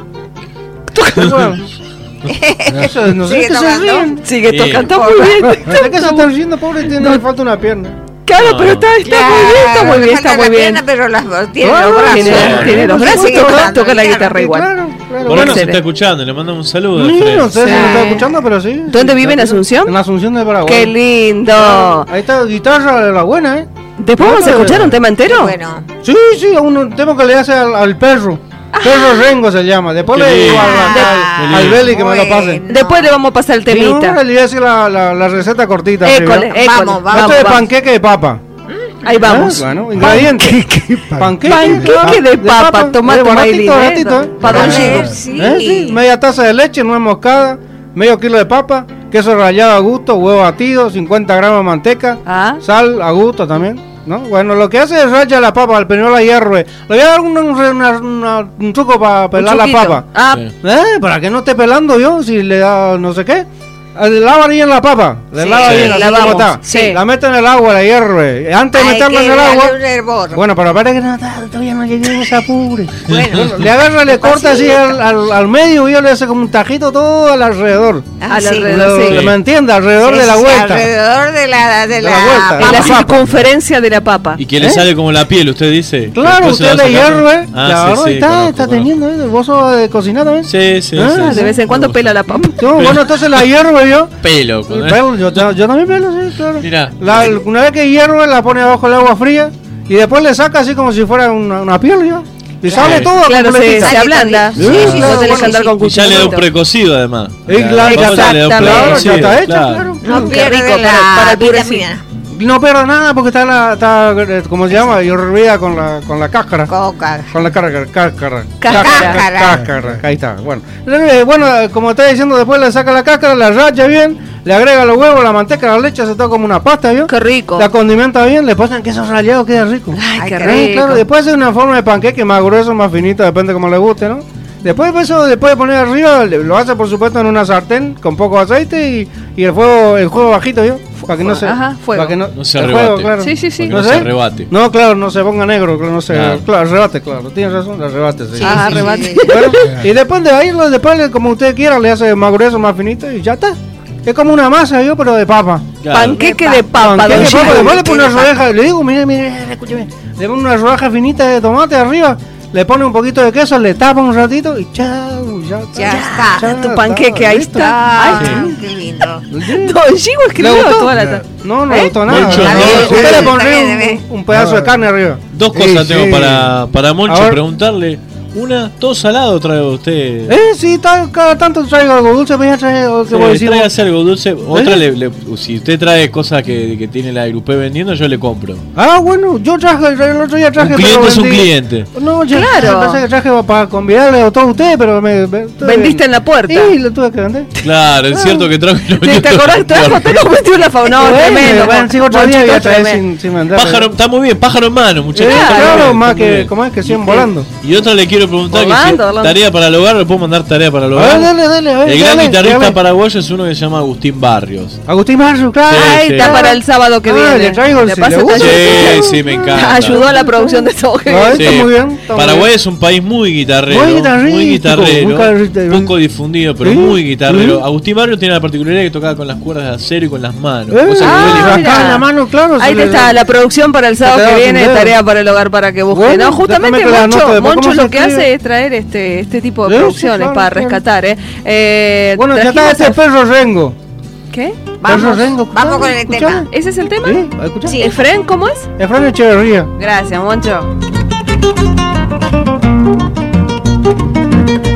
Speaker 2: Bueno, eso, no sé
Speaker 12: Sigue
Speaker 2: qué se
Speaker 12: tocando.
Speaker 2: ríen.
Speaker 3: Sigue
Speaker 1: Sí.
Speaker 3: tocando muy bien.
Speaker 2: ¿De qué se están riendo, pobre? Tiene, le falta una pierna.
Speaker 3: Claro,
Speaker 1: No.
Speaker 3: pero está, está
Speaker 12: Claro,
Speaker 3: muy bien, está muy
Speaker 12: le
Speaker 3: bien,
Speaker 12: falta
Speaker 3: está muy
Speaker 12: la
Speaker 3: bien.
Speaker 12: pierna, pero las, tiene
Speaker 2: Claro,
Speaker 12: los brazos.
Speaker 3: Tiene,
Speaker 1: Sí.
Speaker 3: tiene los
Speaker 12: Sí,
Speaker 3: brazos,
Speaker 12: sigue
Speaker 3: toca,
Speaker 12: tocando,
Speaker 3: toca la
Speaker 12: claro,
Speaker 3: guitarra
Speaker 2: Sí,
Speaker 3: igual.
Speaker 2: claro, claro.
Speaker 1: Por ahí nos
Speaker 3: Excelente.
Speaker 1: está escuchando, le mandamos un saludo.
Speaker 2: Sí,
Speaker 1: Efraín.
Speaker 2: no sé si
Speaker 3: Sí.
Speaker 2: lo está escuchando, pero sí.
Speaker 3: ¿Dónde
Speaker 2: Sí,
Speaker 3: vive, en
Speaker 2: está-
Speaker 3: Asunción?
Speaker 2: En Asunción de Paraguay.
Speaker 3: Qué lindo.
Speaker 2: Claro, ahí está guitarra de la buena, ¿eh?
Speaker 3: ¿Después vamos a escuchar un tema entero?
Speaker 12: Bueno,
Speaker 2: Sí, sí, un tema que le hace al, al perro. Perro Rengo se llama. Después
Speaker 1: Qué
Speaker 2: le digo
Speaker 1: lindo.
Speaker 2: al,
Speaker 1: Qué
Speaker 2: al, al
Speaker 1: lindo.
Speaker 2: Beli que me lo pase.
Speaker 12: bueno.
Speaker 3: Después le vamos a pasar el
Speaker 2: Sí, no,
Speaker 3: temita.
Speaker 2: le voy a decir la, la, la receta cortita.
Speaker 3: École,
Speaker 2: primero.
Speaker 3: école.
Speaker 12: Vamos, vamos,
Speaker 2: Esto es
Speaker 3: vamos.
Speaker 2: panqueque de papa.
Speaker 3: Ahí vamos.
Speaker 2: ¿Eh? Bueno, ingredientes. Panqueque,
Speaker 3: Panqueque de papa, tomate,
Speaker 2: eh,
Speaker 3: maíz,
Speaker 2: baratito,
Speaker 3: ¿eh?
Speaker 2: baratito, ¿eh?
Speaker 3: Pa' don
Speaker 12: A ver,
Speaker 3: Chico.
Speaker 12: sí.
Speaker 2: ¿Eh? Sí, media taza de leche, nuez moscada, medio kilo de papa, queso rallado a gusto, huevo batido, cincuenta gramos de manteca,
Speaker 3: Ah.
Speaker 2: sal a gusto también, ¿no? Bueno, lo que hace es raya la papa, al primero la hierve. Le voy a dar un, un, una- una- un truco para pelar la
Speaker 3: truquito.
Speaker 2: papa.
Speaker 3: Ah,
Speaker 1: Sí.
Speaker 2: ¿Eh? Para que no esté pelando yo, si le da no sé qué. Le lava bien la papa, le
Speaker 12: Sí,
Speaker 2: lava
Speaker 1: sí,
Speaker 2: bien, así
Speaker 3: lavamos,
Speaker 2: como está.
Speaker 3: sí.
Speaker 2: La mete en el agua, la hierve. Antes de
Speaker 12: Hay
Speaker 2: meterla
Speaker 12: que
Speaker 2: en el agua.
Speaker 12: darle un hervor.
Speaker 2: Bueno, pero parece que no, todavía no llegué a ese apure.
Speaker 12: Bueno,
Speaker 2: Le agarra, le corta así al, al, al medio y yo le hace como un tajito todo al alrededor.
Speaker 12: ah,
Speaker 3: al
Speaker 12: sí.
Speaker 3: alrededor, sí.
Speaker 2: Lo- ¿Me entiende? Alrededor
Speaker 12: Sí,
Speaker 2: de la
Speaker 12: sí,
Speaker 2: vuelta.
Speaker 12: Alrededor de la, de la,
Speaker 2: la vuelta.
Speaker 3: en la
Speaker 2: Ah, papa.
Speaker 3: circunferencia de la papa.
Speaker 1: Y que le
Speaker 2: ¿Eh?
Speaker 1: sale como la piel, usted dice.
Speaker 2: Claro,
Speaker 1: Después se la
Speaker 2: usted le
Speaker 1: va sacando.
Speaker 2: hierve.
Speaker 1: Ah,
Speaker 2: Claro,
Speaker 1: sí, sí,
Speaker 2: está,
Speaker 1: conozco,
Speaker 2: está
Speaker 1: conozco.
Speaker 2: teniendo, ¿eh? ¿Vos sos de cocinar también?
Speaker 1: Sí, sí,
Speaker 2: Ah,
Speaker 1: sí,
Speaker 3: Ah,
Speaker 1: sí.
Speaker 3: de vez en cuando pela la papa.
Speaker 2: No, bueno, entonces la hierve yo.
Speaker 1: Pelo.
Speaker 2: Y
Speaker 1: cuando-
Speaker 2: pelo, yo, yo, yo también pelo, sí, claro.
Speaker 1: Mirá.
Speaker 2: La- una vez que hierve, la pone abajo el agua fría y después le saca así como si fuera una, una piel ya. Y sale todo
Speaker 3: Claro, se,
Speaker 2: completita.
Speaker 3: se ablanda.
Speaker 2: Sí,
Speaker 3: Sí,
Speaker 2: sí,
Speaker 3: no
Speaker 2: sí,
Speaker 3: tenés
Speaker 2: sí,
Speaker 3: que andar con
Speaker 1: Y ya le da un
Speaker 3: cuchillito.
Speaker 1: precocido además.
Speaker 2: Y
Speaker 1: La
Speaker 2: claro,
Speaker 1: papa ya le da un
Speaker 3: exactamente.
Speaker 2: Claro, ya
Speaker 1: precocido,
Speaker 2: está hecha,
Speaker 1: claro.
Speaker 2: claro.
Speaker 12: No
Speaker 3: Qué
Speaker 12: pierde
Speaker 3: rico
Speaker 12: la
Speaker 3: para- para el purecito.
Speaker 12: vitamina.
Speaker 2: No pierda nada porque está, la, está eh, ¿cómo se llama? Hervida con la, con la cáscara.
Speaker 12: Coca.
Speaker 2: Con la cáscara, cáscara.
Speaker 3: Cáscara.
Speaker 2: Cáscara. Cáscara. Ahí está. Bueno, Eh, bueno, eh, como está diciendo, después le saca la cáscara, la raya bien, le agrega los huevos, la manteca, la leche, se toca como una pasta, ¿vio?
Speaker 3: Qué rico.
Speaker 2: La condimenta bien, le ponen queso rallado, queda rico.
Speaker 3: Ay, qué
Speaker 12: Ay,
Speaker 2: Eh,
Speaker 3: rico.
Speaker 2: claro, después hace una forma de panqueque más grueso, más finito, depende como le guste, ¿no? Después de eso, después de poner arriba, le- lo hace por supuesto en una sartén con poco aceite y, y el fuego, el fuego bajito, ¿yo? Para que no se,
Speaker 3: Ajá, fuego.
Speaker 2: para que no,
Speaker 1: No se
Speaker 2: el
Speaker 1: arrebate.
Speaker 2: fuego, claro.
Speaker 3: Sí, sí, sí.
Speaker 1: Porque
Speaker 2: ¿No
Speaker 1: no
Speaker 2: sé?
Speaker 1: se arrebate.
Speaker 2: No, claro, no se ponga negro, claro, no se,
Speaker 1: Claro.
Speaker 2: claro, rebate, claro, tienes razón, el rebate, sí.
Speaker 3: Ah, arrebate.
Speaker 2: Bueno, y después de ahí, lo- después le- como usted quiera, le hace más grueso, más finito y ya está. Es como una masa, yo, pero de papa.
Speaker 1: Claro.
Speaker 3: Panqueque de papa,
Speaker 2: Panqueque
Speaker 3: don
Speaker 2: de papa,
Speaker 3: Chico.
Speaker 2: después le pone una
Speaker 12: Panqueque de
Speaker 2: rodaja, le digo, mire, mire, escúcheme, le pone una rodaja finita de tomate arriba, le pone un poquito de queso, le tapa un ratito y chao, ya está.
Speaker 12: Ya está.
Speaker 2: Ya
Speaker 3: Tu panqueque, ahí
Speaker 2: listo.
Speaker 3: está.
Speaker 12: Ah,
Speaker 3: Ay,
Speaker 12: qué lindo.
Speaker 3: Don Chico
Speaker 2: ¿Le
Speaker 3: escribió
Speaker 2: gustó?
Speaker 3: toda la ta-
Speaker 2: No, no
Speaker 3: ¿Eh?
Speaker 2: le gustó nada.
Speaker 1: Mucho,
Speaker 2: No,
Speaker 1: no.
Speaker 2: usted
Speaker 12: Sí,
Speaker 2: le
Speaker 12: está
Speaker 2: pondría
Speaker 12: bien,
Speaker 2: un,
Speaker 12: bien.
Speaker 2: un pedazo de carne arriba.
Speaker 1: Dos
Speaker 2: Sí,
Speaker 1: cosas tengo
Speaker 2: sí.
Speaker 1: para, para
Speaker 2: A
Speaker 1: Moncho
Speaker 2: ver.
Speaker 1: preguntarle. Una, todo salado trae usted.
Speaker 2: Eh, sí, tal, cada tanto traigo algo dulce, voy a traer, ¿qué voy a
Speaker 1: Sí,
Speaker 2: decir?
Speaker 1: tráigase algo dulce. Otra,
Speaker 2: ¿Eh?
Speaker 1: le, le- si usted trae cosas que, que tiene la Grupé vendiendo, yo le compro.
Speaker 2: Ah, bueno, yo traje, el otro día traje.
Speaker 1: Un cliente
Speaker 2: pero
Speaker 1: es un
Speaker 2: vendí-
Speaker 1: cliente.
Speaker 2: No, ya,
Speaker 3: Claro.
Speaker 2: me parece que traje para convidarle a todos ustedes, pero me. me tuve-
Speaker 3: Vendiste en la puerta.
Speaker 2: Sí, lo tuve que vender.
Speaker 1: Claro, es cierto que trajo y lo
Speaker 3: ¿Te,
Speaker 1: vendió
Speaker 3: te
Speaker 1: todo
Speaker 3: acordás?
Speaker 1: en
Speaker 3: Te
Speaker 1: la
Speaker 3: te
Speaker 1: puerta.
Speaker 3: lo metió en la fauna. No,
Speaker 2: Bueno,
Speaker 3: tremendo.
Speaker 2: bueno, sí, otro día
Speaker 3: Monchito,
Speaker 2: voy a traer
Speaker 3: tremendo.
Speaker 2: sin, sin vender.
Speaker 1: Pájaro, está muy bien, pájaro en mano, muchachos.
Speaker 2: Sí,
Speaker 1: está muy
Speaker 2: claro,
Speaker 1: bien,
Speaker 2: más
Speaker 1: está muy
Speaker 2: que,
Speaker 1: bien.
Speaker 2: ¿cómo es que siguen volando?
Speaker 1: Y otra le quiero preguntar que
Speaker 3: Volando,
Speaker 1: si
Speaker 3: volando.
Speaker 1: tarea para el hogar, le puedo mandar tarea para el
Speaker 2: A
Speaker 1: hogar.
Speaker 2: ver, dale, dale, a ver.
Speaker 1: El gran
Speaker 2: dale,
Speaker 1: guitarrista
Speaker 2: dale.
Speaker 1: paraguayo es uno que se llama Agustín Barrios.
Speaker 2: Agustín Barrio, claro.
Speaker 1: Sí,
Speaker 3: Ahí
Speaker 1: sí.
Speaker 3: está para el sábado que
Speaker 2: Ah,
Speaker 3: viene.
Speaker 2: le traigo el-
Speaker 3: Le
Speaker 2: si
Speaker 3: pasa
Speaker 2: le gusta.
Speaker 3: taller.
Speaker 1: Sí, sí, me encanta.
Speaker 3: Ayudó a la producción de todo.
Speaker 2: Ah,
Speaker 1: Sí.
Speaker 2: está muy bien. está muy
Speaker 1: Paraguay
Speaker 2: bien.
Speaker 1: es un país muy guitarrero,
Speaker 2: Muy guitarrístico,
Speaker 1: muy guitarrero,
Speaker 2: muy guitarrero.
Speaker 1: poco difundido, pero
Speaker 2: Sí,
Speaker 1: muy guitarrero.
Speaker 2: sí.
Speaker 1: Agustín Barrios tiene la particularidad que tocaba con las cuerdas de acero y con las manos.
Speaker 2: Eh,
Speaker 1: cosa que
Speaker 3: ah,
Speaker 1: duele
Speaker 2: acá
Speaker 3: mira.
Speaker 2: en la mano, claro.
Speaker 3: Ahí
Speaker 2: se le-
Speaker 3: está la producción para el sábado
Speaker 2: te
Speaker 3: que
Speaker 2: da
Speaker 3: viene,
Speaker 2: un dedo.
Speaker 3: tarea para el hogar para que busque.
Speaker 2: Bueno,
Speaker 3: no, justamente
Speaker 2: déjame que la
Speaker 3: Moncho,
Speaker 2: anote después,
Speaker 3: Moncho
Speaker 2: ¿cómo
Speaker 3: lo
Speaker 2: se
Speaker 3: que
Speaker 2: escribe?
Speaker 3: hace es traer este este tipo de
Speaker 2: Sí, sí,
Speaker 3: producciones
Speaker 2: claro,
Speaker 3: para
Speaker 2: claro.
Speaker 3: rescatar, ¿eh? Eh,
Speaker 2: Bueno, ya está
Speaker 3: trajimos
Speaker 2: este
Speaker 3: a-
Speaker 2: perro Rengo.
Speaker 3: ¿Qué?
Speaker 12: Vamos,
Speaker 2: Perro Rengo,
Speaker 12: vamos con el
Speaker 2: ¿escuchame?
Speaker 12: tema.
Speaker 3: ¿Ese es el tema?
Speaker 2: Sí, ¿escuchá?
Speaker 12: Sí.
Speaker 3: ¿Efren cómo es?
Speaker 2: Efraín Echeverría.
Speaker 3: Gracias, Moncho.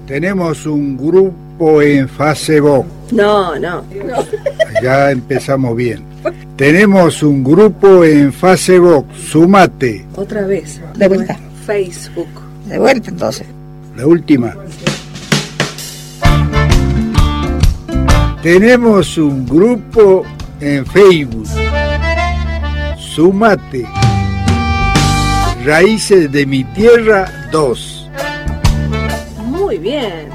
Speaker 11: Tenemos un grupo en Facebook.
Speaker 3: No, no, no.
Speaker 11: Ya empezamos bien. Tenemos un grupo en Facebook. Sumate.
Speaker 3: Otra vez.
Speaker 12: De vuelta.
Speaker 3: Facebook.
Speaker 12: De vuelta entonces.
Speaker 11: La última. Tenemos un grupo en Facebook. Sumate. Raíces de mi tierra dos.
Speaker 3: Muy bien.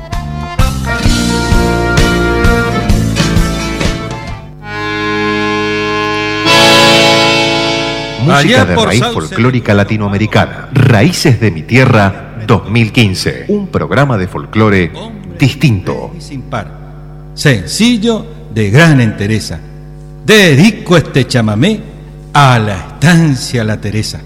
Speaker 4: Música de raíz folclórica latinoamericana. Raíces de mi tierra dos mil quince. Un programa de folclore distinto.
Speaker 13: Sin par. Sencillo, de gran entereza. Dedico este chamamé a la estancia La Teresa.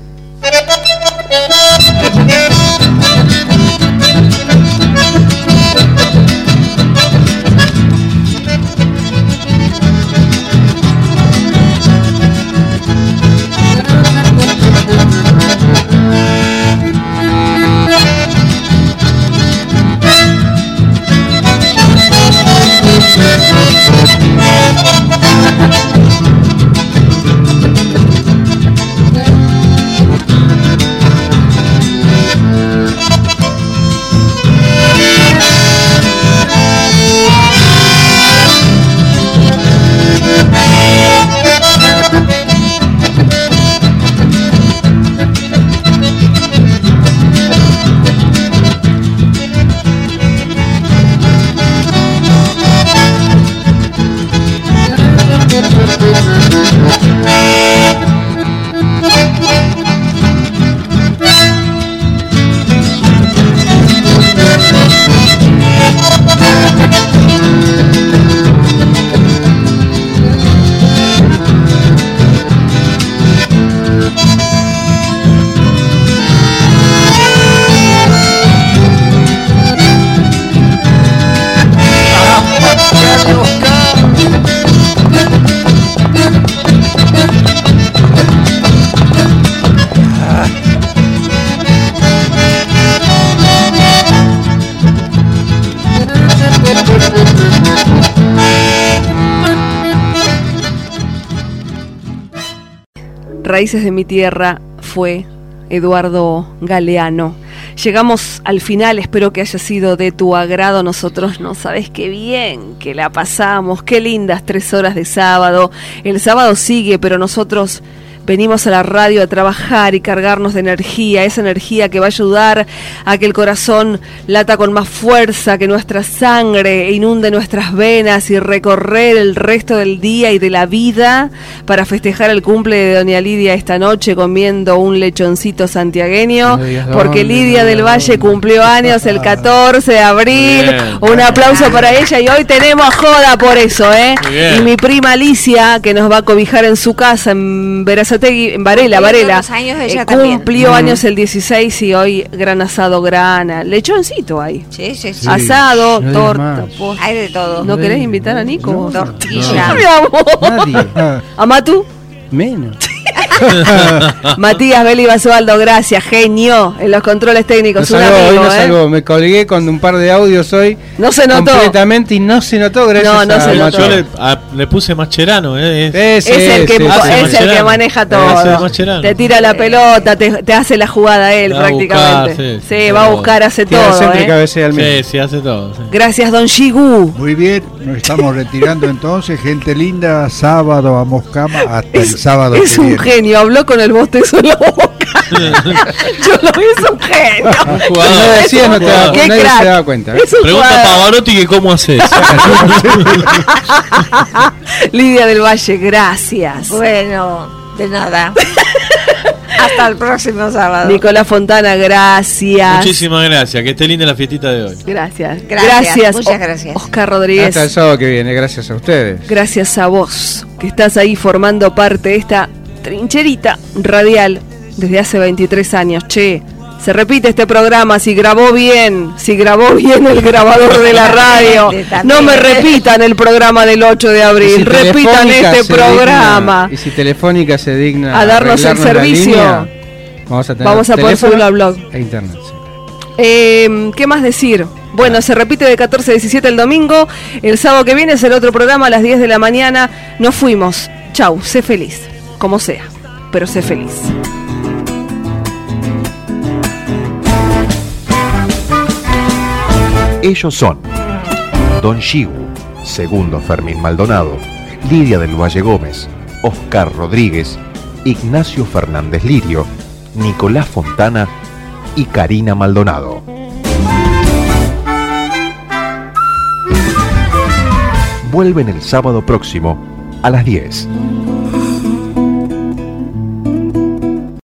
Speaker 3: Raíces de mi tierra fue Eduardo Galeano. Llegamos al final, espero que haya sido de tu agrado. Nosotros no sabes qué bien que la pasamos, qué lindas tres horas de sábado. El sábado sigue, pero nosotros venimos a la radio a trabajar y cargarnos de energía, esa energía que va a ayudar a que el corazón lata con más fuerza, que nuestra sangre inunde nuestras venas y recorrer el resto del día y de la vida para festejar el cumple de doña Lidia esta noche comiendo un lechoncito santiagueño, porque Lidia del Valle cumplió años el catorce de abril. Un aplauso para ella y hoy tenemos joda por eso, ¿eh? Y mi prima Alicia, que nos va a cobijar en su casa en Verazategui, en Varela, Varela,
Speaker 12: años ella
Speaker 3: eh,
Speaker 12: también.
Speaker 3: cumplió
Speaker 12: Mm.
Speaker 3: años el dieciséis y hoy gran asado, grana, lechoncito ahí.
Speaker 12: Sí, sí, sí.
Speaker 3: Asado,
Speaker 2: no hay
Speaker 3: torta.
Speaker 2: más.
Speaker 3: postre.
Speaker 12: Hay de todo.
Speaker 3: ¿No querés invitar a Nico?
Speaker 2: No,
Speaker 12: Tortilla.
Speaker 3: Mi amor.
Speaker 2: Nadie.
Speaker 3: ¿A Matu?
Speaker 2: Menos.
Speaker 3: Matías Beli Basualdo, gracias, genio en los controles técnicos,
Speaker 2: No
Speaker 3: un
Speaker 2: salvó, hoy
Speaker 3: amigo,
Speaker 2: no
Speaker 3: ¿eh?
Speaker 2: salvó. Me colgué con un par de audios hoy.
Speaker 3: No se notó.
Speaker 2: Completamente y no se notó gracias
Speaker 3: No, no
Speaker 2: a
Speaker 3: se notó.
Speaker 1: Yo le, a- le puse Mascherano, ¿eh? Es-
Speaker 2: Ese,
Speaker 3: Es el que,
Speaker 2: ese,
Speaker 3: po-
Speaker 2: ese.
Speaker 3: es el que
Speaker 1: Mascherano.
Speaker 3: maneja
Speaker 1: Ese
Speaker 3: todo.
Speaker 1: Mascherano.
Speaker 3: Te tira la pelota, te, te hace la jugada él
Speaker 1: Va a
Speaker 3: prácticamente.
Speaker 1: buscar,
Speaker 3: sí,
Speaker 1: sí, sí,
Speaker 3: va a
Speaker 1: todo.
Speaker 3: buscar, hace
Speaker 2: Tira
Speaker 3: todo.
Speaker 2: al centro y
Speaker 3: ¿eh?
Speaker 2: cabecea al medio.
Speaker 1: Sí, sí, hace todo. sí.
Speaker 3: Gracias, don Shigu.
Speaker 11: Muy bien, nos estamos retirando entonces, gente linda, sábado a Moscama hasta el sábado
Speaker 3: Es
Speaker 11: que
Speaker 3: un
Speaker 11: viene.
Speaker 3: genio, habló con el bostezo en la boca. Yo lo vi, es un genio.
Speaker 1: Un
Speaker 2: Si
Speaker 1: jugador.
Speaker 2: no decías, no te da,
Speaker 3: Qué
Speaker 2: nadie
Speaker 3: crack.
Speaker 2: se da cuenta.
Speaker 3: Es un
Speaker 1: Pregunta a
Speaker 3: jugador.
Speaker 1: Pavarotti que cómo haces.
Speaker 3: Lidia del Valle, gracias.
Speaker 12: Bueno, de nada. Hasta el próximo sábado.
Speaker 3: Nicolás Fontana, gracias.
Speaker 1: Muchísimas gracias. Que esté linda la fiestita de hoy.
Speaker 3: Gracias.
Speaker 12: Gracias, muchas
Speaker 3: O-
Speaker 12: gracias.
Speaker 3: Oscar Rodríguez.
Speaker 2: Hasta el sábado que viene, gracias a ustedes.
Speaker 3: Gracias a vos, que estás ahí formando parte de esta trincherita radial desde hace veintitrés años. Che, se repite este programa, si grabó bien, si grabó bien el grabador de la radio. No me repitan el programa del ocho de
Speaker 2: Y
Speaker 3: abril,
Speaker 2: si
Speaker 3: repitan
Speaker 2: Telefónica
Speaker 3: este
Speaker 2: se
Speaker 3: programa.
Speaker 2: digna- y si Telefónica se digna
Speaker 3: A darnos el
Speaker 2: arreglarnos la
Speaker 3: servicio.
Speaker 2: línea, vamos a tener
Speaker 3: Vamos a poder
Speaker 2: teléfono
Speaker 3: subirlo al blog.
Speaker 2: e internet. sí.
Speaker 3: Eh, ¿Qué más decir? Bueno, se repite de catorce a diecisiete el domingo. El sábado que viene es el otro programa a las diez de la mañana. Nos fuimos. Chau, sé feliz. Como sea, pero sé feliz.
Speaker 4: Ellos son Don Shigu, Segundo Fermín Maldonado, Lidia del Valle Gómez, Oscar Rodríguez, Ignacio Fernández Lirio, Nicolás Fontana y Karina Maldonado. Vuelven el sábado próximo a las diez.